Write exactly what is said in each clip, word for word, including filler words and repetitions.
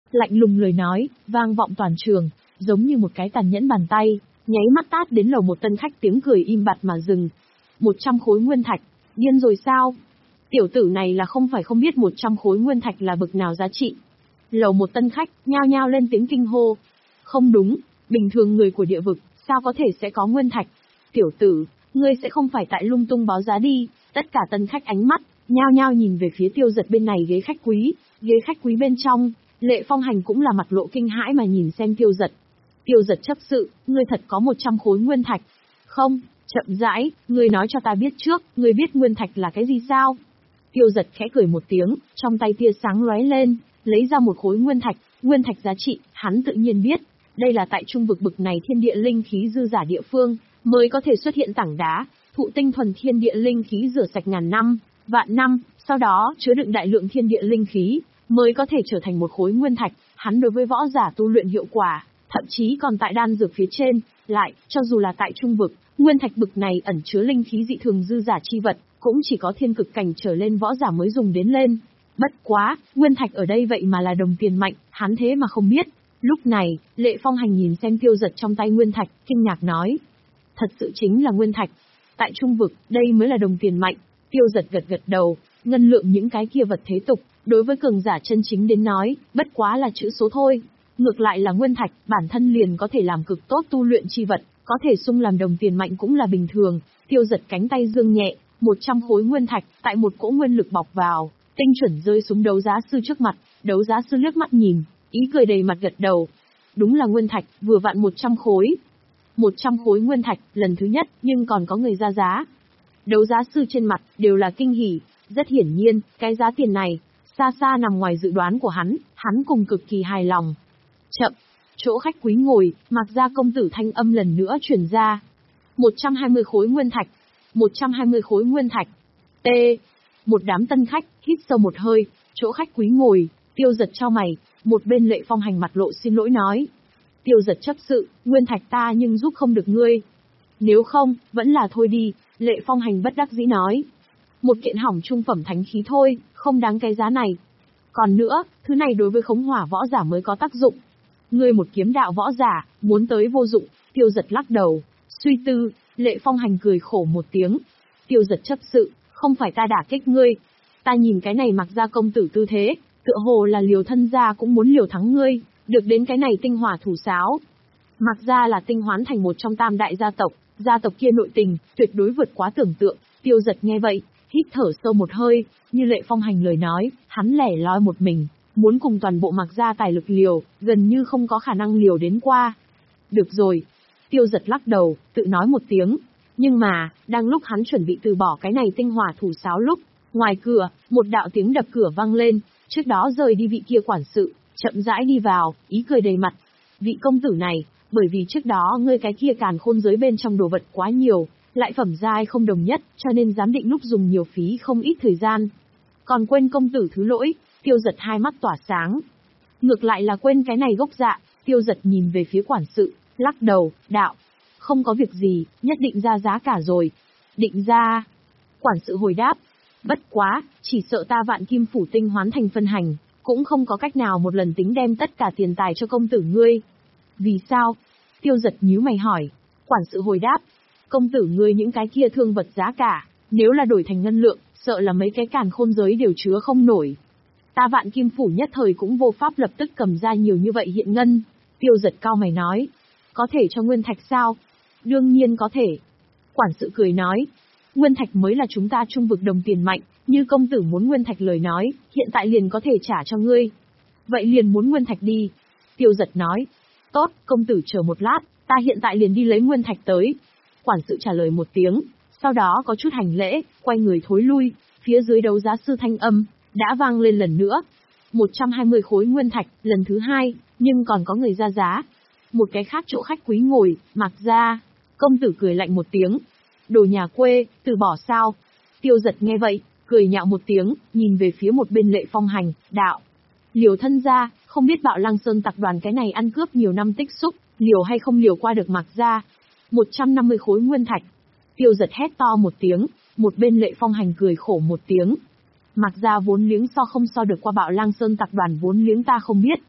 Lạnh lùng lời nói, vang vọng toàn trường, giống như một cái tàn nhẫn bàn tay, nháy mắt tát đến lầu một tân khách tiếng cười im bặt mà dừng. Một trăm khối nguyên thạch, điên rồi sao? Tiểu tử này là không phải không biết một trăm khối nguyên thạch là bực nào giá trị. Lầu một tân khách, nhao nhao lên tiếng kinh hô. Không đúng, bình thường người của địa vực, sao có thể sẽ có nguyên thạch? Tiểu tử, ngươi sẽ không phải tại lung tung báo giá đi. Tất cả tân khách ánh mắt, nhao nhao nhìn về phía Tiêu Giật bên này ghế khách quý, ghế khách quý bên trong, Lệ Phong Hành cũng là mặt lộ kinh hãi mà nhìn xem Tiêu Giật. Tiêu Giật chấp sự, ngươi thật có một trăm khối nguyên thạch? Không, chậm rãi, ngươi nói cho ta biết trước, ngươi biết nguyên thạch là cái gì sao? Tiêu Giật khẽ cười một tiếng, trong tay tia sáng lóe lên, lấy ra một khối nguyên thạch, nguyên thạch giá trị, hắn tự nhiên biết, đây là tại trung vực bực này thiên địa linh khí dư giả địa phương, mới có thể xuất hiện tảng đá, thụ tinh thuần thiên địa linh khí rửa sạch ngàn năm, vạn năm, sau đó chứa đựng đại lượng thiên địa linh khí, mới có thể trở thành một khối nguyên thạch, hắn đối với võ giả tu luyện hiệu quả, thậm chí còn tại đan dược phía trên, lại, cho dù là tại trung vực, nguyên thạch bực này ẩn chứa linh khí dị thường dư giả chi vật, cũng chỉ có thiên cực cảnh trở lên võ giả mới dùng đến lên. Bất quá, nguyên thạch ở đây vậy mà là đồng tiền mạnh, hắn thế mà không biết. Lúc này, Lệ Phong Hành nhìn xem Tiêu Giật trong tay nguyên thạch, kinh ngạc nói. Thật sự chính là nguyên thạch. Tại trung vực, đây mới là đồng tiền mạnh. Tiêu Giật gật gật đầu, ngân lượng những cái kia vật thế tục, đối với cường giả chân chính đến nói, bất quá là chữ số thôi. Ngược lại là nguyên thạch, bản thân liền có thể làm cực tốt tu luyện chi vật, có thể sung làm đồng tiền mạnh cũng là bình thường. Tiêu Giật cánh tay dương nhẹ, một trăm khối nguyên thạch, tại một cỗ nguyên lực bọc vào, tinh chuẩn rơi xuống đấu giá sư trước mặt, đấu giá sư liếc mắt nhìn, ý cười đầy mặt gật đầu. Đúng là nguyên thạch, vừa vặn một trăm khối. một trăm khối nguyên thạch, lần thứ nhất, nhưng còn có người ra giá. Đấu giá sư trên mặt, đều là kinh hỉ, rất hiển nhiên, cái giá tiền này, xa xa nằm ngoài dự đoán của hắn, hắn cùng cực kỳ hài lòng. Chậm, chỗ khách quý ngồi, Mạc Gia công tử thanh âm lần nữa truyền ra. một trăm hai mươi khối nguyên thạch, một trăm hai mươi khối nguyên thạch. T. Một đám tân khách, hít sâu một hơi, chỗ khách quý ngồi, Tiêu Giật chau mày, một bên Lệ Phong Hành mặt lộ xin lỗi nói. Tiêu Giật chấp sự, nguyên thạch ta nhưng giúp không được ngươi. Nếu không, vẫn là thôi đi, Lệ Phong Hành bất đắc dĩ nói. Một kiện hỏng trung phẩm thánh khí thôi, không đáng cái giá này. Còn nữa, thứ này đối với khống hỏa võ giả mới có tác dụng. Ngươi một kiếm đạo võ giả, muốn tới vô dụng, Tiêu Giật lắc đầu, suy tư, Lệ Phong Hành cười khổ một tiếng. Tiêu Giật chấp sự, không phải ta đả kích ngươi. Ta nhìn cái này Mặc Gia công tử tư thế, tựa hồ là liều thân gia cũng muốn liều thắng ngươi, được đến cái này tinh hỏa thủ sáo. Mặc Gia là tinh hoán thành một trong tam đại gia tộc, gia tộc kia nội tình, tuyệt đối vượt quá tưởng tượng. Tiêu Giật nghe vậy, hít thở sâu một hơi, như Lệ Phong Hành lời nói, hắn lẻ loi một mình, muốn cùng toàn bộ Mặc Gia tài lực liều, gần như không có khả năng liều đến qua. Được rồi. Tiêu Giật lắc đầu, tự nói một tiếng. Nhưng mà, đang lúc hắn chuẩn bị từ bỏ cái này tinh hỏa thủ sáo lúc, ngoài cửa, một đạo tiếng đập cửa vang lên, trước đó rời đi vị kia quản sự, chậm rãi đi vào, ý cười đầy mặt. Vị công tử này, bởi vì trước đó ngươi cái kia càn khôn giới bên trong đồ vật quá nhiều, lại phẩm giai không đồng nhất, cho nên giám định lúc dùng nhiều phí không ít thời gian. Còn quên công tử thứ lỗi, Tiêu Giật hai mắt tỏa sáng. Ngược lại là quên cái này gốc dạ, Tiêu Giật nhìn về phía quản sự, lắc đầu, đạo. Không có việc gì, nhất định ra giá cả rồi. Định ra. Quản sự hồi đáp. Bất quá, chỉ sợ ta vạn kim phủ tinh hoán thành phân hành, cũng không có cách nào một lần tính đem tất cả tiền tài cho công tử ngươi. Vì sao? Tiêu Giật nhíu mày hỏi. Quản sự hồi đáp. Công tử ngươi những cái kia thương vật giá cả, nếu là đổi thành ngân lượng, sợ là mấy cái càn khôn giới đều chứa không nổi. Ta vạn kim phủ nhất thời cũng vô pháp lập tức cầm ra nhiều như vậy hiện ngân. Tiêu Giật cau mày nói. Có thể cho nguyên thạch sao? Đương nhiên có thể. Quản sự cười nói. Nguyên thạch mới là chúng ta trung vực đồng tiền mạnh, như công tử muốn nguyên thạch lời nói, hiện tại liền có thể trả cho ngươi. Vậy liền muốn nguyên thạch đi. Tiêu Giật nói. Tốt, công tử chờ một lát, ta hiện tại liền đi lấy nguyên thạch tới. Quản sự trả lời một tiếng, sau đó có chút hành lễ, quay người thối lui, phía dưới đấu giá sư thanh âm, đã vang lên lần nữa. một trăm hai mươi khối nguyên thạch, lần thứ hai, nhưng còn có người ra giá. Một cái khác chỗ khách quý ngồi, Mặc Gia. Công tử cười lạnh một tiếng. Đồ nhà quê, từ bỏ sao? Tiêu Giật nghe vậy, cười nhạo một tiếng, nhìn về phía một bên Lệ Phong Hành, đạo. Liều thân gia, không biết Bạo Lăng Sơn tập đoàn cái này ăn cướp nhiều năm tích xúc, liều hay không liều qua được Mặc Gia. một trăm năm mươi khối nguyên thạch. Tiêu Giật hét to một tiếng, một bên Lệ Phong Hành cười khổ một tiếng. Mặc Gia vốn liếng so không so được qua Bạo Lăng Sơn tập đoàn vốn liếng ta không biết.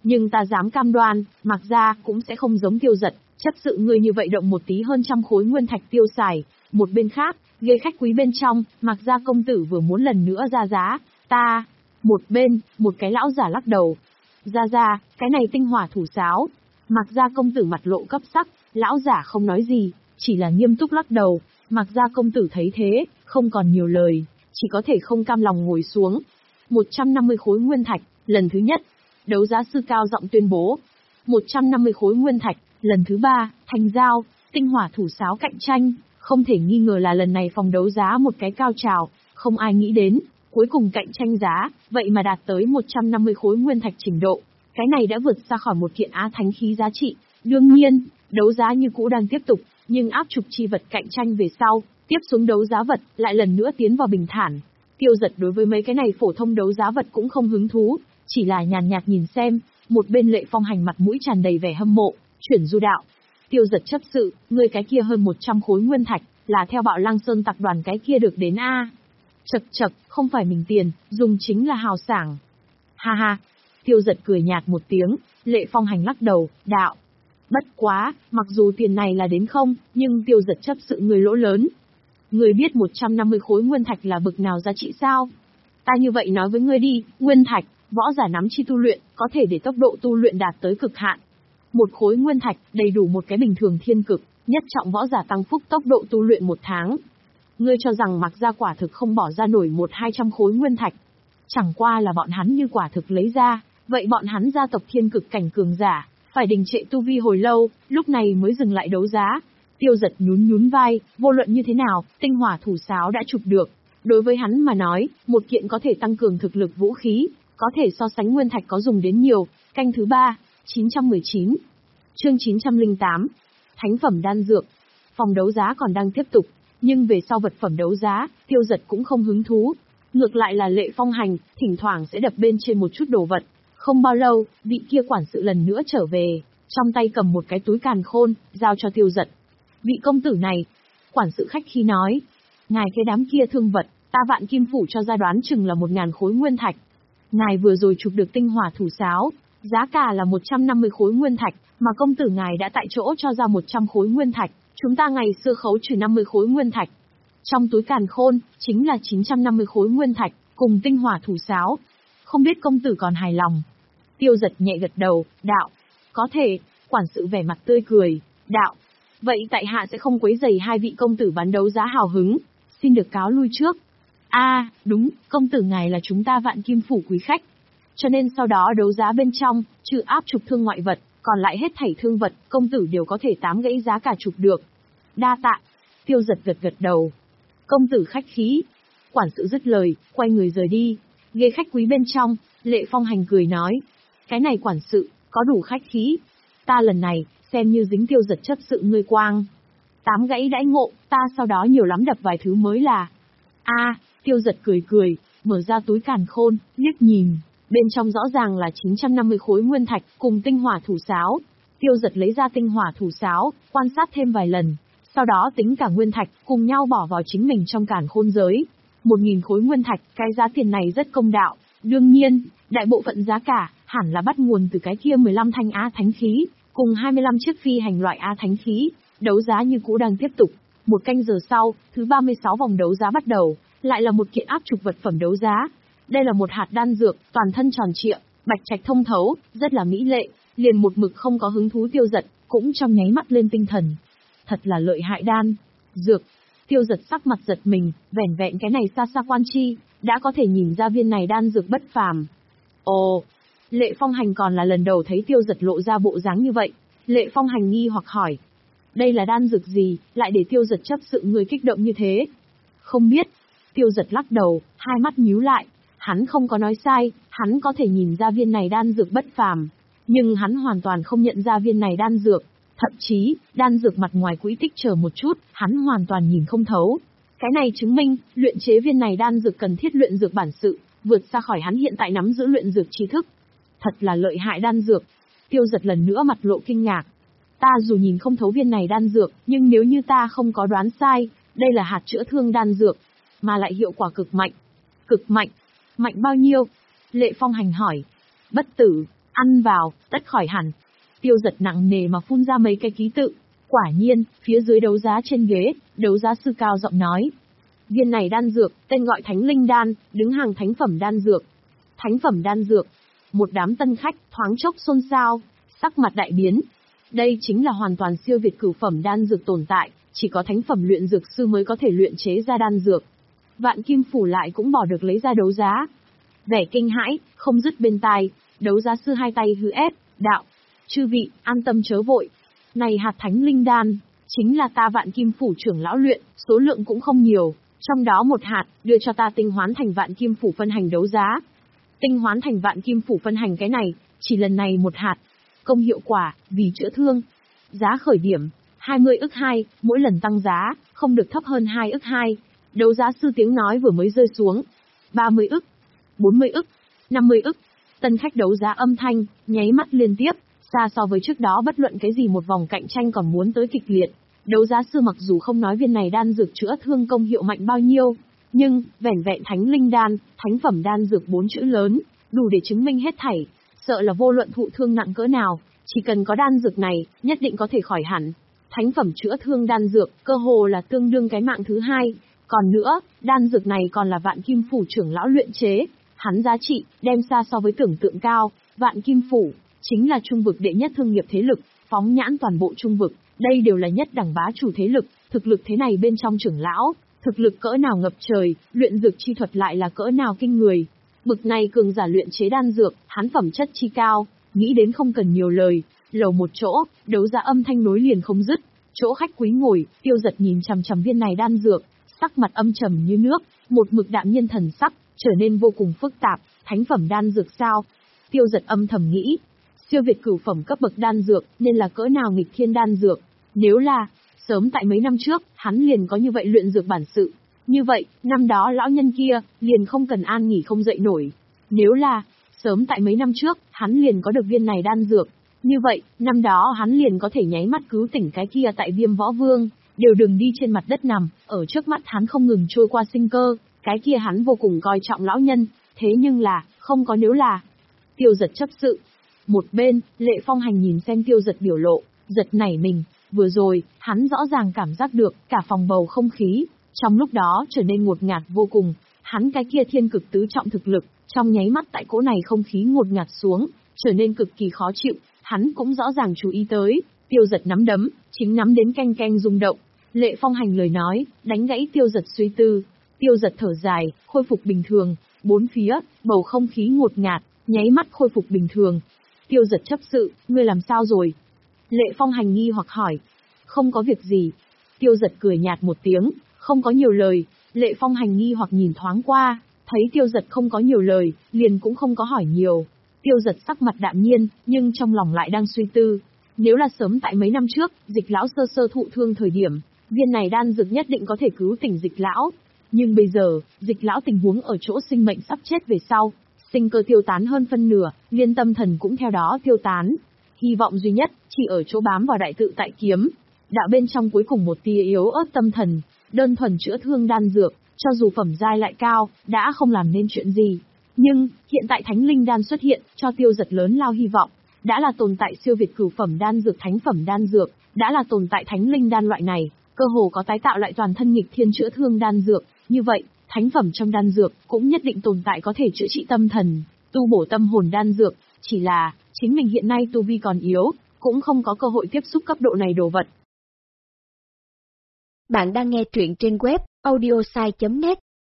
Nhưng ta dám cam đoan, Mạc gia cũng sẽ không giống Tiêu Dật, chấp sự ngươi như vậy động một tí hơn trăm khối nguyên thạch tiêu xài. Một bên khác, ghế khách quý bên trong, Mạc gia công tử vừa muốn lần nữa ra giá, ta. Một bên, một cái lão giả lắc đầu. Ra ra, cái này tinh hỏa thủ sáo. Mạc gia công tử mặt lộ cấp sắc, lão giả không nói gì, chỉ là nghiêm túc lắc đầu. Mạc gia công tử thấy thế, không còn nhiều lời, chỉ có thể không cam lòng ngồi xuống. một trăm năm mươi khối nguyên thạch, lần thứ nhất. Đấu giá sư cao giọng tuyên bố. một trăm năm mươi khối nguyên thạch, lần thứ ba, thành giao, tinh hỏa thủ sáo cạnh tranh. Không thể nghi ngờ là lần này phòng đấu giá một cái cao trào, không ai nghĩ đến. Cuối cùng cạnh tranh giá, vậy mà đạt tới một trăm năm mươi khối nguyên thạch trình độ. Cái này đã vượt xa khỏi một kiện á thánh khí giá trị. Đương nhiên, đấu giá như cũ đang tiếp tục, nhưng áp trục chi vật cạnh tranh về sau, tiếp xuống đấu giá vật, lại lần nữa tiến vào bình thản. Tiêu Dật đối với mấy cái này phổ thông đấu giá vật cũng không hứng thú, chỉ là nhàn nhạt nhìn xem, một bên Lệ Phong Hành mặt mũi tràn đầy vẻ hâm mộ, chuyển du đạo. Tiêu Dật chấp sự, ngươi cái kia hơn một trăm khối nguyên thạch, là theo Bạo Lăng Sơn tập đoàn cái kia được đến a. Chậc chậc, không phải mình tiền, dùng chính là hào sảng. Ha ha. Tiêu Dật cười nhạt một tiếng, Lệ Phong Hành lắc đầu, đạo. Bất quá, mặc dù tiền này là đến không, nhưng Tiêu Dật chấp sự người lỗ lớn. Ngươi biết một trăm năm mươi khối nguyên thạch là bực nào giá trị sao? Ta như vậy nói với ngươi đi, nguyên thạch, võ giả nắm chi tu luyện, có thể để tốc độ tu luyện đạt tới cực hạn. Một khối nguyên thạch, đầy đủ một cái bình thường thiên cực, nhất trọng võ giả tăng phúc tốc độ tu luyện một tháng. Ngươi cho rằng Mạc gia quả thực không bỏ ra nổi một hai trăm khối nguyên thạch. Chẳng qua là bọn hắn như quả thực lấy ra, vậy bọn hắn gia tộc thiên cực cảnh cường giả, phải đình trệ tu vi hồi lâu, lúc này mới dừng lại đấu giá. Tiêu Dật nhún nhún vai, vô luận như thế nào, tinh hỏa thủ sáo đã chụp được. Đối với hắn mà nói, một kiện có thể tăng cường thực lực vũ khí, có thể so sánh nguyên thạch có dùng đến nhiều. Canh thứ ba, chín trăm mười chín. Chương chín trăm lẻ tám. Thánh phẩm đan dược. Phòng đấu giá còn đang tiếp tục, nhưng về sau vật phẩm đấu giá, Tiêu Dật cũng không hứng thú. Ngược lại là Lệ Phong Hành, thỉnh thoảng sẽ đập bên trên một chút đồ vật. Không bao lâu, vị kia quản sự lần nữa trở về, trong tay cầm một cái túi càn khôn, giao cho Tiêu Dật. Vị công tử này, quản sự khách khí nói, ngài cái đám kia thương vật, ta Vạn Kim phủ cho ra đoán chừng là một ngàn khối nguyên thạch. Ngài vừa rồi chụp được tinh hỏa thủ sáo, giá cả là một trăm năm mươi khối nguyên thạch, mà công tử ngài đã tại chỗ cho ra một trăm khối nguyên thạch, chúng ta ngày xưa khấu trừ năm mươi khối nguyên thạch. Trong túi càn khôn, chính là chín trăm năm mươi khối nguyên thạch, cùng tinh hỏa thủ sáo. Không biết công tử còn hài lòng. Tiêu Dật nhẹ gật đầu, đạo. Có thể, quản sự vẻ mặt tươi cười, đạo. Vậy tại hạ sẽ không quấy rầy hai vị công tử bán đấu giá hào hứng, xin được cáo lui trước. A, à, đúng, công tử ngài là chúng ta Vạn Kim phủ quý khách. Cho nên sau đó đấu giá bên trong, trừ áp trục thương ngoại vật, còn lại hết thảy thương vật, công tử đều có thể tám gãy giá cả chụp được. Đa tạ. Tiêu Dật gật gật đầu. Công tử khách khí. Quản sự dứt lời, quay người rời đi. Ghế khách quý bên trong, Lệ Phong Hành cười nói. Cái này quản sự, có đủ khách khí. Ta lần này, xem như dính Tiêu Dật chấp sự ngươi quang. Tám gãy đãi ngộ, ta sau đó nhiều lắm đập vài thứ mới là. A, à, Tiêu Dật cười cười, mở ra túi càn khôn, liếc nhìn. Bên trong rõ ràng là chín trăm năm mươi khối nguyên thạch, cùng tinh hỏa thủ sáo. Tiêu Dật lấy ra tinh hỏa thủ sáo, quan sát thêm vài lần. Sau đó tính cả nguyên thạch, cùng nhau bỏ vào chính mình trong càn khôn giới. Một nghìn khối nguyên thạch, cái giá tiền này rất công đạo. Đương nhiên, đại bộ phận giá cả, hẳn là bắt nguồn từ cái kia mười lăm thanh á thánh khí, cùng hai mươi lăm chiếc phi hành loại á thánh khí. Đấu giá như cũ đang tiếp tục. Một canh giờ sau, thứ ba mươi sáu vòng đấu giá bắt đầu, lại là một kiện áp trục vật phẩm đấu giá. Đây là một hạt đan dược, toàn thân tròn trịa, bạch trạch thông thấu, rất là mỹ lệ, liền một mực không có hứng thú Tiêu Dật, cũng trong nháy mắt lên tinh thần. Thật là lợi hại đan dược. Tiêu Dật sắc mặt giật mình, vẻn vẹn cái này xa xa quan chi, đã có thể nhìn ra viên này đan dược bất phàm. Ồ, Lệ Phong Hành còn là lần đầu thấy Tiêu Dật lộ ra bộ dáng như vậy. Lệ Phong Hành nghi hoặc hỏi, đây là đan dược gì, lại để Tiêu Dật chấp sự người kích động như thế? Không biết. Tiêu Dật lắc đầu, hai mắt nhíu lại. Hắn không có nói sai, hắn có thể nhìn ra viên này đan dược bất phàm, nhưng hắn hoàn toàn không nhận ra viên này đan dược. Thậm chí, đan dược mặt ngoài quỹ tích chờ một chút, hắn hoàn toàn nhìn không thấu. Cái này chứng minh, luyện chế viên này đan dược cần thiết luyện dược bản sự, vượt xa khỏi hắn hiện tại nắm giữ luyện dược tri thức. Thật là lợi hại đan dược. Tiêu Dật lần nữa mặt lộ kinh ngạc. Ta dù nhìn không thấu viên này đan dược, nhưng nếu như ta không có đoán sai, đây là hạt chữa thương đan dược, mà lại hiệu quả cực mạnh. Cực mạnh. Mạnh bao nhiêu? Lệ Phong Hành hỏi. Bất tử. Ăn vào, tất khỏi hẳn. Tiêu Giật nặng nề mà phun ra mấy cái ký tự. Quả nhiên, phía dưới đấu giá trên ghế, đấu giá sư cao giọng nói. Viên này đan dược, tên gọi Thánh Linh Đan, đứng hàng thánh phẩm đan dược. Thánh phẩm đan dược. Một đám tân khách, thoáng chốc xôn xao, sắc mặt đại biến. Đây chính là hoàn toàn siêu việt cửu phẩm đan dược tồn tại, chỉ có thánh phẩm luyện dược sư mới có thể luyện chế ra đan dược. Vạn Kim Phủ lại cũng bỏ được lấy ra đấu giá. Vẻ kinh hãi, không dứt bên tai, đấu giá sư hai tay hư ép, đạo. Chư vị, an tâm chớ vội. Này hạt Thánh Linh Đan, chính là ta Vạn Kim Phủ trưởng lão luyện, số lượng cũng không nhiều, trong đó một hạt, đưa cho ta tinh hoán thành Vạn Kim Phủ phân hành đấu giá. Tinh hoán thành Vạn Kim Phủ phân hành cái này, chỉ lần này một hạt. Công hiệu quả, vì chữa thương. Giá khởi điểm, hai mươi ức hai, mỗi lần tăng giá, không được thấp hơn hai ức hai. Đấu giá sư tiếng nói vừa mới rơi xuống. ba mươi ức, bốn mươi ức, năm mươi ức. Tân khách đấu giá âm thanh, nháy mắt liên tiếp, xa so với trước đó bất luận cái gì một vòng cạnh tranh còn muốn tới kịch liệt. Đấu giá sư mặc dù không nói viên này đan dược chữa thương công hiệu mạnh bao nhiêu, nhưng, vẻn vẹn Thánh Linh Đan, thánh phẩm đan dược bốn chữ lớn, đủ để chứng minh hết thảy, sợ là vô luận thụ thương nặng cỡ nào, chỉ cần có đan dược này, nhất định có thể khỏi hẳn. Thánh phẩm chữa thương đan dược, cơ hồ là tương đương cái mạng thứ hai. Còn nữa, đan dược này còn là Vạn Kim Phủ trưởng lão luyện chế, hắn giá trị, đem xa so với tưởng tượng cao. Vạn Kim Phủ, chính là trung vực đệ nhất thương nghiệp thế lực, phóng nhãn toàn bộ trung vực, đây đều là nhất đẳng bá chủ thế lực, thực lực thế này bên trong trưởng lão, thực lực cỡ nào ngập trời, luyện dược chi thuật lại là cỡ nào kinh người. Bực này cường giả luyện chế đan dược, hắn phẩm chất chi cao, nghĩ đến không cần nhiều lời, lầu một chỗ, đấu giá âm thanh nối liền không dứt, chỗ khách quý ngồi, Tiêu Giật nhìn chằm chằm viên này đan dược, sắc mặt âm trầm như nước, một mực đạm nhiên thần sắc, trở nên vô cùng phức tạp, thánh phẩm đan dược sao? Tiêu Giật âm thầm nghĩ, siêu việt cửu phẩm cấp bậc đan dược, nên là cỡ nào nghịch thiên đan dược, nếu là, sớm tại mấy năm trước, hắn liền có như vậy luyện dược bản sự. Như vậy, năm đó lão nhân kia, liền không cần an nghỉ không dậy nổi. Nếu là, sớm tại mấy năm trước, hắn liền có được viên này đan dược. Như vậy, năm đó hắn liền có thể nháy mắt cứu tỉnh cái kia tại Viêm Võ Vương, đều đừng đi trên mặt đất nằm, ở trước mắt hắn không ngừng trôi qua sinh cơ, cái kia hắn vô cùng coi trọng lão nhân, thế nhưng là, không có nếu là. Tiêu Giật chấp sự. Một bên, Lệ Phong Hành nhìn xem Tiêu Giật biểu lộ, giật nảy mình, vừa rồi, hắn rõ ràng cảm giác được, cả phòng bầu không khí, trong lúc đó trở nên ngột ngạt vô cùng, hắn cái kia thiên cực tứ trọng thực lực, trong nháy mắt tại cỗ này không khí ngột ngạt xuống, trở nên cực kỳ khó chịu, hắn cũng rõ ràng chú ý tới, Tiêu Giật nắm đấm, chính nắm đến canh canh rung động. Lệ Phong Hành lời nói, đánh gãy Tiêu Giật suy tư, Tiêu Giật thở dài, khôi phục bình thường, bốn phía, bầu không khí ngột ngạt, nháy mắt khôi phục bình thường. Tiêu Giật chấp sự, ngươi làm sao rồi? Lệ Phong Hành nghi hoặc hỏi. Không có việc gì. Tiêu Giật cười nhạt một tiếng, không có nhiều lời. Lệ Phong Hành nghi hoặc nhìn thoáng qua, thấy Tiêu Giật không có nhiều lời, liền cũng không có hỏi nhiều. Tiêu Giật sắc mặt đạm nhiên, nhưng trong lòng lại đang suy tư. Nếu là sớm tại mấy năm trước, Dịch lão sơ sơ thụ thương thời điểm, viên này đan dược nhất định có thể cứu tỉnh Dịch lão. Nhưng bây giờ, Dịch lão tình huống ở chỗ sinh mệnh sắp chết về sau, sinh cơ tiêu tán hơn phân nửa, liên tâm thần cũng theo đó tiêu tán. Hy vọng duy nhất, chỉ ở chỗ bám vào đại tự tại kiếm. Đạo bên trong cuối cùng một tia yếu ớt tâm thần, đơn thuần chữa thương đan dược, cho dù phẩm giai lại cao, đã không làm nên chuyện gì. Nhưng, hiện tại Thánh Linh Đan xuất hiện, cho Tiêu Giật lớn lao hy vọng. Đã là tồn tại siêu việt cửu phẩm đan dược thánh phẩm đan dược, đã là tồn tại Thánh Linh Đan loại này, cơ hồ có tái tạo lại toàn thân nghịch thiên chữa thương đan dược. Như vậy, thánh phẩm trong đan dược, cũng nhất định tồn tại có thể chữa trị tâm thần, tu bổ tâm hồn đan dược, chỉ là, chính mình hiện nay tu vi còn yếu, cũng không có cơ hội tiếp xúc cấp độ này đồ vật. Bạn đang nghe truyện trên web audiosai chấm net.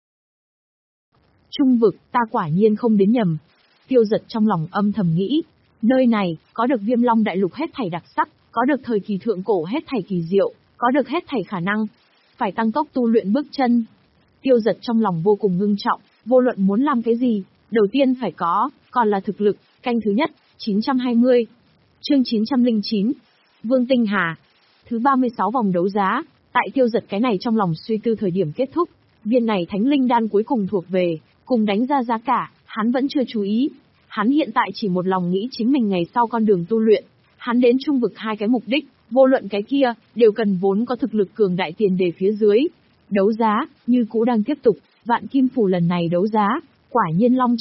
Trung vực, ta quả nhiên không đến nhầm. Tiêu Giật trong lòng âm thầm nghĩ, nơi này, có được Viêm Long Đại Lục hết thảy đặc sắc, có được thời kỳ thượng cổ hết thảy kỳ diệu, có được hết thảy khả năng. Phải tăng tốc tu luyện bước chân. Tiêu Giật trong lòng vô cùng ngưng trọng, vô luận muốn làm cái gì, đầu tiên phải có, còn là thực lực. Canh thứ nhất, chín trăm hai mươi. Chương chín trăm lẻ chín. Vương Tinh Hà. Thứ ba mươi sáu vòng đấu giá, tại Tiêu Giật cái này trong lòng suy tư thời điểm kết thúc, viên này Thánh Linh Đan cuối cùng thuộc về, cùng đánh ra giá cả, hắn vẫn chưa chú ý. Hắn hiện tại chỉ một lòng nghĩ chính mình ngày sau con đường tu luyện. Hắn đến trung vực hai cái mục đích, vô luận cái kia, đều cần vốn có thực lực cường đại tiền đề phía dưới. Đấu giá, như cũ đang tiếp tục, Vạn Kim Phủ lần này đấu giá, quả nhiên long trọng,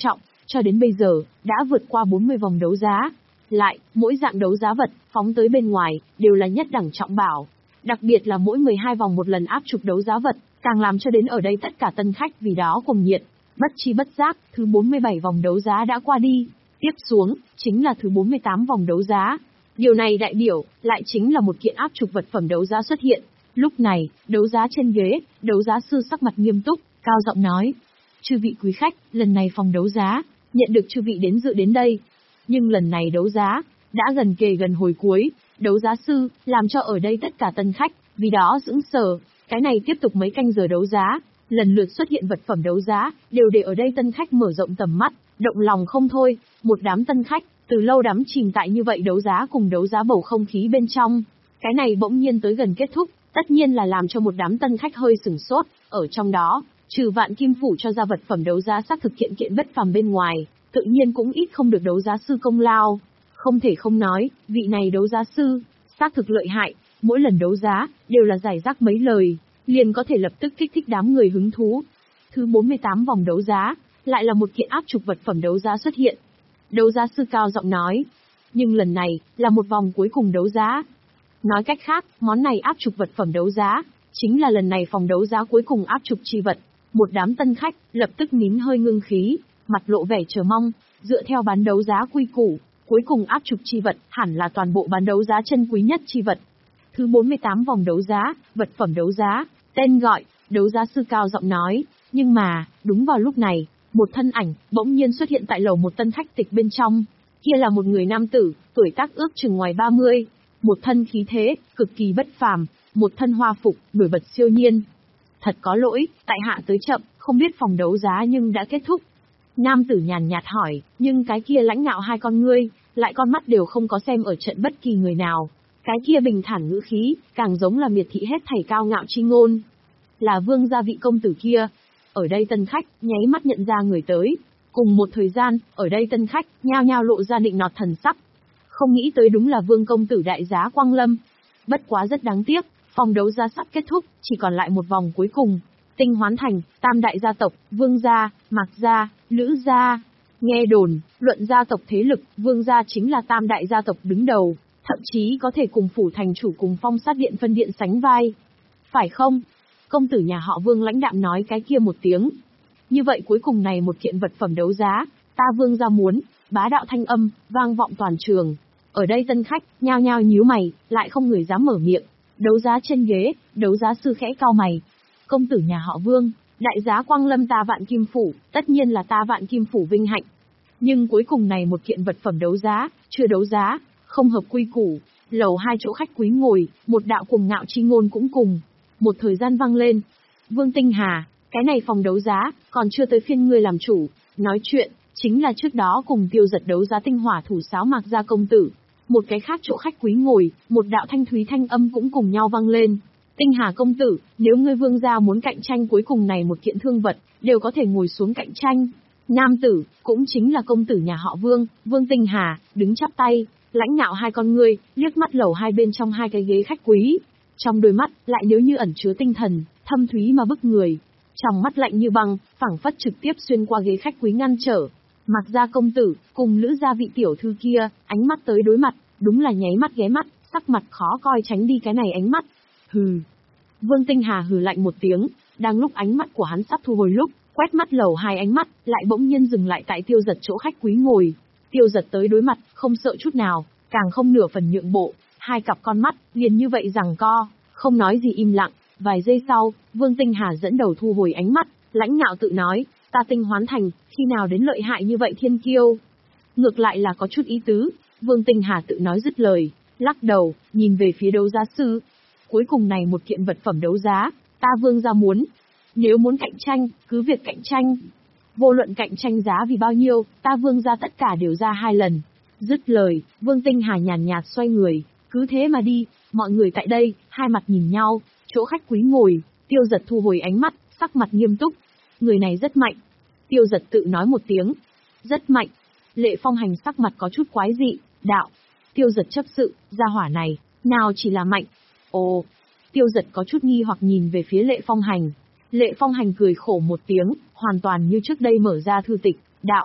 cho đến bây giờ, đã vượt qua bốn mươi vòng đấu giá. Lại, mỗi dạng đấu giá vật, phóng tới bên ngoài, đều là nhất đẳng trọng bảo. Đặc biệt là mỗi mười hai vòng một lần áp trục đấu giá vật, càng làm cho đến ở đây tất cả tân khách vì đó cuồng nhiệt. Bất chi bất giác, thứ bốn mươi bảy vòng đấu giá đã qua đi. Tiếp xuống, chính là thứ bốn mươi tám vòng đấu giá. Điều này đại biểu, lại chính là một kiện áp trục vật phẩm đấu giá xuất hiện. Lúc này, đấu giá trên ghế, đấu giá sư sắc mặt nghiêm túc, cao giọng nói. Chư vị quý khách, lần này phòng đấu giá, nhận được chư vị đến dự đến đây. Nhưng lần này đấu giá, đã gần kề gần hồi cuối, đấu giá sư, làm cho ở đây tất cả tân khách, vì đó sững sờ. Cái này tiếp tục mấy canh giờ đấu giá, lần lượt xuất hiện vật phẩm đấu giá, đều để ở đây tân khách mở rộng tầm mắt, động lòng không thôi. Một đám tân khách, từ lâu đắm chìm tại như vậy đấu giá cùng đấu giá bầu không khí bên trong. Cái này bỗng nhiên tới gần kết thúc, tất nhiên là làm cho một đám tân khách hơi sửng sốt, ở trong đó, trừ Vạn Kim Phủ cho ra vật phẩm đấu giá xác thực kiện kiện bất phàm bên ngoài, tự nhiên cũng ít không được đấu giá sư công lao. Không thể không nói, vị này đấu giá sư, xác thực lợi hại, mỗi lần đấu giá, đều là giải rác mấy lời, liền có thể lập tức kích thích đám người hứng thú. Thứ bốn mươi tám vòng đấu giá, lại là một kiện áp trục vật phẩm đấu giá xuất hiện. Đấu giá sư cao giọng nói, nhưng lần này, là một vòng cuối cùng đấu giá. Nói cách khác, món này áp trục vật phẩm đấu giá, chính là lần này phòng đấu giá cuối cùng áp trục chi vật. Một đám tân khách, lập tức nín hơi ngưng khí, mặt lộ vẻ chờ mong, dựa theo bán đấu giá quy củ, cuối cùng áp trục chi vật, hẳn là toàn bộ bán đấu giá chân quý nhất chi vật. Thứ bốn mươi tám vòng đấu giá, vật phẩm đấu giá, tên gọi, đấu giá sư cao giọng nói, nhưng mà, đúng vào lúc này, một thân ảnh, bỗng nhiên xuất hiện tại lầu một tân khách tịch bên trong. Kia là một người nam tử, tuổi tác ước chừng ngoài ba mươi, một thân khí thế, cực kỳ bất phàm, một thân hoa phục, nổi bật siêu nhiên. Thật có lỗi, tại hạ tới chậm, không biết phòng đấu giá nhưng đã kết thúc. Nam tử nhàn nhạt hỏi, nhưng cái kia lãnh ngạo hai con ngươi, lại con mắt đều không có xem ở trận bất kỳ người nào. Cái kia bình thản ngữ khí, càng giống là miệt thị hết thảy cao ngạo chi ngôn. Là Vương gia vị công tử kia. Ở đây tân khách, nháy mắt nhận ra người tới. Cùng một thời gian, ở đây tân khách, nhao nhao lộ ra định nọt thần sắc. Không nghĩ tới đúng là Vương công tử đại giá Quang Lâm. Bất quá rất đáng tiếc, phòng đấu giá sắp kết thúc, chỉ còn lại một vòng cuối cùng. Tinh Hoán Thành, tam đại gia tộc, Vương gia, Mạc gia, Lữ gia. Nghe đồn, luận gia tộc thế lực, Vương gia chính là tam đại gia tộc đứng đầu, thậm chí có thể cùng phủ thành chủ cùng Phong Sát điện phân điện sánh vai. Phải không? Công tử nhà họ Vương lãnh đạm nói cái kia một tiếng. Như vậy cuối cùng này một kiện vật phẩm đấu giá, ta Vương gia muốn, bá đạo thanh âm, vang vọng toàn trường. Ở đây tân khách, nhao nhao nhíu mày, lại không người dám mở miệng. Đấu giá trên ghế, đấu giá sư khẽ cau mày. Công tử nhà họ Vương, đại giá Quang Lâm ta Vạn Kim Phủ, tất nhiên là ta Vạn Kim Phủ vinh hạnh. Nhưng cuối cùng này một kiện vật phẩm đấu giá, chưa đấu giá, không hợp quy củ. Lầu hai chỗ khách quý ngồi, một đạo cuồng ngạo chi ngôn cũng cùng. Một thời gian vang lên. Vương Tinh Hà, cái này phòng đấu giá, còn chưa tới phiên ngươi làm chủ. Nói chuyện, chính là trước đó cùng Tiêu Giật đấu giá tinh hỏa thủ sáo Mạc gia công tử. Một cái khác chỗ khách quý ngồi, một đạo thanh thúy thanh âm cũng cùng nhau vang lên. Tinh Hà công tử, nếu ngươi Vương gia muốn cạnh tranh cuối cùng này một kiện thương vật, đều có thể ngồi xuống cạnh tranh. Nam tử, cũng chính là công tử nhà họ Vương, Vương Tinh Hà, đứng chắp tay, lãnh ngạo hai con ngươi, liếc mắt lầu hai bên trong hai cái ghế khách quý. Trong đôi mắt, lại nếu như ẩn chứa tinh thần, thâm thúy mà bức người. Trong mắt lạnh như băng, phảng phất trực tiếp xuyên qua ghế khách quý ngăn trở. Mạc gia công tử, cùng Lữ gia vị tiểu thư kia, ánh mắt tới đối mặt, đúng là nháy mắt ghé mắt, sắc mặt khó coi tránh đi cái này ánh mắt. Hừ. Vương Tinh Hà hừ lạnh một tiếng, đang lúc ánh mắt của hắn sắp thu hồi lúc, quét mắt lầu hai ánh mắt, lại bỗng nhiên dừng lại tại Tiêu Giật chỗ khách quý ngồi. Tiêu Giật tới đối mặt, không sợ chút nào, càng không nửa phần nhượng bộ, hai cặp con mắt, liền như vậy giằng co, không nói gì im lặng. Vài giây sau, Vương Tinh Hà dẫn đầu thu hồi ánh mắt, lãnh ngạo tự nói, ta Tinh Hoán Thành, khi nào đến lợi hại như vậy thiên kiêu. Ngược lại là có chút ý tứ, Vương Tinh Hà tự nói dứt lời, lắc đầu, nhìn về phía đấu giá sư. Cuối cùng này một kiện vật phẩm đấu giá, ta Vương gia muốn. Nếu muốn cạnh tranh, cứ việc cạnh tranh. Vô luận cạnh tranh giá vì bao nhiêu, ta Vương gia tất cả đều ra hai lần. Dứt lời, Vương Tinh Hà nhàn nhạt xoay người, cứ thế mà đi, mọi người tại đây, hai mặt nhìn nhau, chỗ khách quý ngồi, Tiêu Giật thu hồi ánh mắt, sắc mặt nghiêm túc. Người này rất mạnh. Tiêu Giật tự nói một tiếng. Rất mạnh. Lệ Phong Hành sắc mặt có chút quái dị, đạo. Tiêu Giật chấp sự, gia hỏa này, nào chỉ là mạnh. Ồ, Tiêu Giật có chút nghi hoặc nhìn về phía Lệ Phong Hành. Lệ Phong Hành cười khổ một tiếng, hoàn toàn như trước đây mở ra thư tịch, đạo.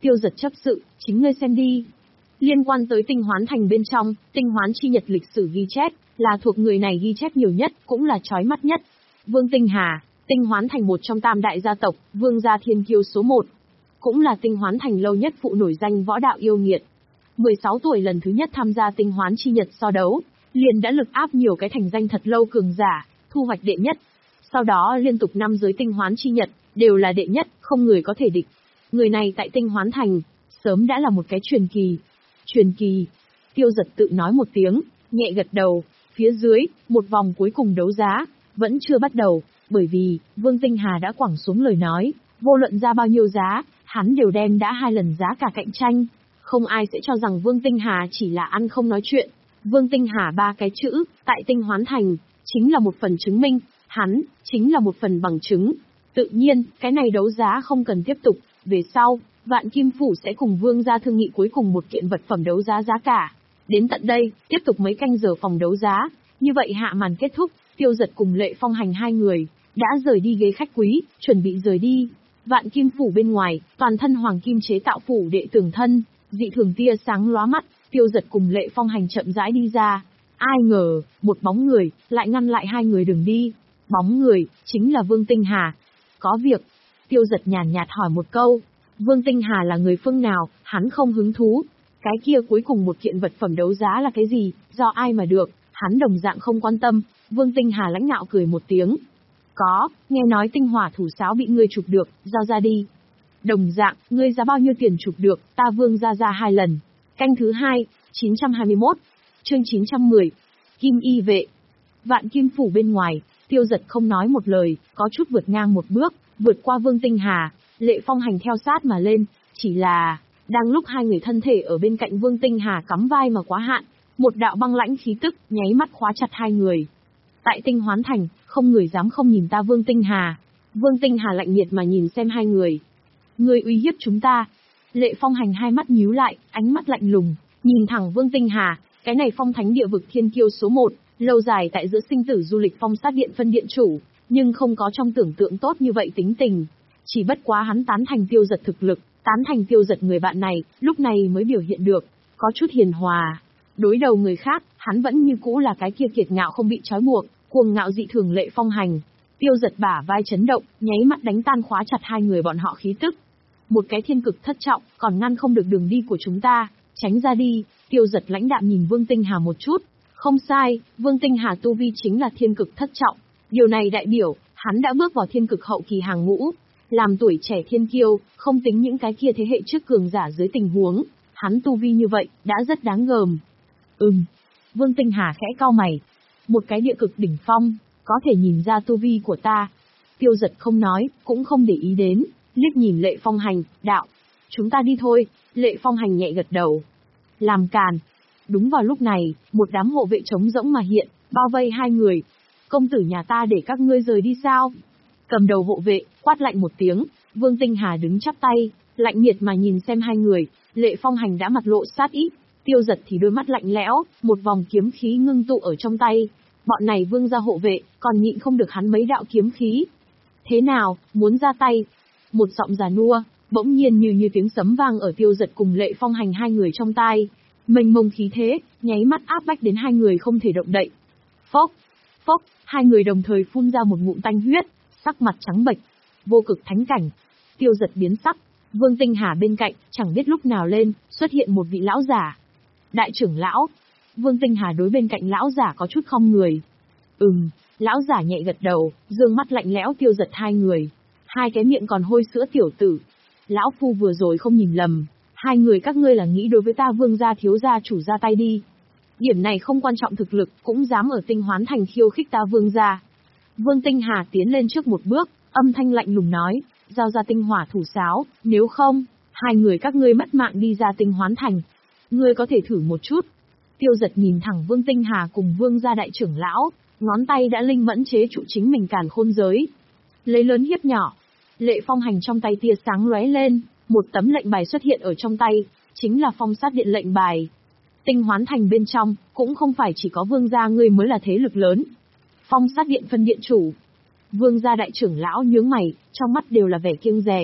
Tiêu Giật chấp sự, chính ngươi xem đi. Liên quan tới Tinh Hoán Thành bên trong, Tinh Hoán chi nhật lịch sử ghi chép, là thuộc người này ghi chép nhiều nhất, cũng là chói mắt nhất. Vương Tinh Hà, Tinh Hoán Thành một trong tam đại gia tộc, vương gia thiên kiêu số một. Cũng là Tinh Hoán Thành lâu nhất phụ nổi danh võ đạo yêu nghiệt. mười sáu tuổi lần thứ nhất tham gia Tinh Hoán chi nhật so đấu, liền đã lực áp nhiều cái thành danh thật lâu cường giả, thu hoạch đệ nhất. Sau đó liên tục năm giới Tinh Hoán chi nhật, đều là đệ nhất, không người có thể địch. Người này tại Tinh Hoán Thành, sớm đã là một cái truyền kỳ. Truyền kỳ. Tiêu Giật tự nói một tiếng, nhẹ gật đầu. Phía dưới, một vòng cuối cùng đấu giá, vẫn chưa bắt đầu, bởi vì, Vương Tinh Hà đã quẳng xuống lời nói, vô luận ra bao nhiêu giá, hắn đều đem đã hai lần giá cả cạnh tranh. Không ai sẽ cho rằng Vương Tinh Hà chỉ là ăn không nói chuyện. Vương Tinh Hà ba cái chữ, tại Tinh Hoán Thành, chính là một phần chứng minh, hắn, chính là một phần bằng chứng. Tự nhiên, cái này đấu giá không cần tiếp tục, về sau, Vạn Kim Phủ sẽ cùng Vương gia thương nghị cuối cùng một kiện vật phẩm đấu giá giá cả. Đến tận đây, tiếp tục mấy canh giờ phòng đấu giá, như vậy hạ màn kết thúc, Tiêu Giật cùng Lệ Phong Hành hai người, đã rời đi ghế khách quý, chuẩn bị rời đi. Vạn Kim Phủ bên ngoài, toàn thân hoàng kim chế tạo phủ đệ tường thân, dị thường tia sáng lóa mắt, Tiêu Giật cùng Lệ Phong Hành chậm rãi đi ra. Ai ngờ, một bóng người, lại ngăn lại hai người đường đi. Bóng người, chính là Vương Tinh Hà. Có việc. Tiêu Giật nhàn nhạt hỏi một câu. Vương Tinh Hà là người phương nào, hắn không hứng thú. Cái kia cuối cùng một kiện vật phẩm đấu giá là cái gì, do ai mà được, hắn đồng dạng không quan tâm. Vương Tinh Hà lãnh ngạo cười một tiếng. Có, nghe nói tinh hỏa thủ sáo bị ngươi chụp được, giao ra đi. Đồng dạng, ngươi giá bao nhiêu tiền chụp được, ta Vương ra ra hai lần. Canh thứ hai, chín trăm hai mươi mốt, chương chín trăm mười, Kim Y vệ. Vạn Kim Phủ bên ngoài, Tiêu Giật không nói một lời, có chút vượt ngang một bước, vượt qua Vương Tinh Hà, Lệ Phong Hành theo sát mà lên, chỉ là, đang lúc hai người thân thể ở bên cạnh Vương Tinh Hà cắm vai mà quá hạn, một đạo băng lãnh khí tức, nháy mắt khóa chặt hai người. Tại Tinh Hoán Thành, không người dám không nhìn ta Vương Tinh Hà. Vương Tinh Hà lạnh nhiệt mà nhìn xem hai người. Ngươi uy hiếp chúng ta. Lệ Phong Hành hai mắt nhíu lại, ánh mắt lạnh lùng, nhìn thẳng Vương Tinh Hà, cái này phong thánh địa vực thiên kiêu số một, lâu dài tại giữa sinh tử du lịch phong sát điện phân điện chủ, nhưng không có trong tưởng tượng tốt như vậy tính tình. Chỉ bất quá hắn tán thành Tiêu Giật thực lực, tán thành Tiêu Giật người bạn này, lúc này mới biểu hiện được, có chút hiền hòa. Đối đầu người khác, hắn vẫn như cũ là cái kia kiệt ngạo không bị trói buộc, cuồng ngạo dị thường Lệ Phong Hành. Tiêu Giật bả vai chấn động, nháy mắt đánh tan khóa chặt hai người bọn họ khí tức. Một cái thiên cực thất trọng, còn ngăn không được đường đi của chúng ta, tránh ra đi. Tiêu Giật lãnh đạm nhìn Vương Tinh Hà một chút. Không sai, Vương Tinh Hà tu vi chính là thiên cực thất trọng. Điều này đại biểu, hắn đã bước vào thiên cực hậu kỳ hàng ngũ. Làm tuổi trẻ thiên kiêu, không tính những cái kia thế hệ trước cường giả dưới tình huống, hắn tu vi như vậy, đã rất đáng gờm. Ừm. Vương Tinh Hà khẽ cau mày. Một cái địa cực đỉnh phong, có thể nhìn ra tu vi của ta. Tiêu Giật không nói, cũng không để ý đến, liếc nhìn Lệ Phong Hành, đạo. Chúng ta đi thôi. Lệ Phong Hành nhẹ gật đầu. Làm càn. Đúng vào lúc này, một đám hộ vệ trống rỗng mà hiện, bao vây hai người. Công tử nhà ta để các ngươi rời đi sao? Cầm đầu hộ vệ, quát lạnh một tiếng, Vương Tinh Hà đứng chắp tay, lạnh nhiệt mà nhìn xem hai người. Lệ Phong Hành đã mặt lộ sát ý, Tiêu Giật thì đôi mắt lạnh lẽo, một vòng kiếm khí ngưng tụ ở trong tay. Bọn này Vương gia hộ vệ, còn nhịn không được hắn mấy đạo kiếm khí. Thế nào, muốn ra tay? Một giọng già nua, bỗng nhiên như như tiếng sấm vang ở Tiêu Giật cùng Lệ Phong Hành hai người trong tai. Mênh mông khí thế, nháy mắt áp bách đến hai người không thể động đậy. Phốc, phốc, hai người đồng thời phun ra một ngụm tanh huyết, sắc mặt trắng bệch. Vô cực thánh cảnh. Tiêu Giật biến sắc. Vương Tinh Hà bên cạnh, chẳng biết lúc nào lên, xuất hiện một vị lão giả. Đại trưởng lão. Vương Tinh Hà đối bên cạnh lão giả có chút khom người. Ừm, lão giả nhẹ gật đầu, dương mắt lạnh lẽo Tiêu Giật hai người. Hai cái miệng còn hôi sữa tiểu tử. Lão phu vừa rồi không nhìn lầm. Hai người các ngươi là nghĩ đối với ta Vương gia thiếu gia chủ ra tay đi. Điểm này không quan trọng thực lực, cũng dám ở Tinh Hoán Thành khiêu khích ta Vương gia. Vương Tinh Hà tiến lên trước một bước, âm thanh lạnh lùng nói, giao ra tinh hỏa thủ sáo, nếu không, hai người các ngươi mất mạng đi ra Tinh Hoán Thành. Ngươi có thể thử một chút. Tiêu Giật nhìn thẳng Vương Tinh Hà cùng Vương gia đại trưởng lão, ngón tay đã linh mẫn chế trụ chính mình càn khôn giới. Lấy lớn hiếp nhỏ. Lệ Phong Hành trong tay tia sáng lóe lên, một tấm lệnh bài xuất hiện ở trong tay, chính là phong sát điện lệnh bài. Tinh Hoán Thành bên trong, cũng không phải chỉ có Vương gia ngươi mới là thế lực lớn. Phong sát điện phân điện chủ. Vương gia đại trưởng lão nhướng mày, trong mắt đều là vẻ kiêng dè.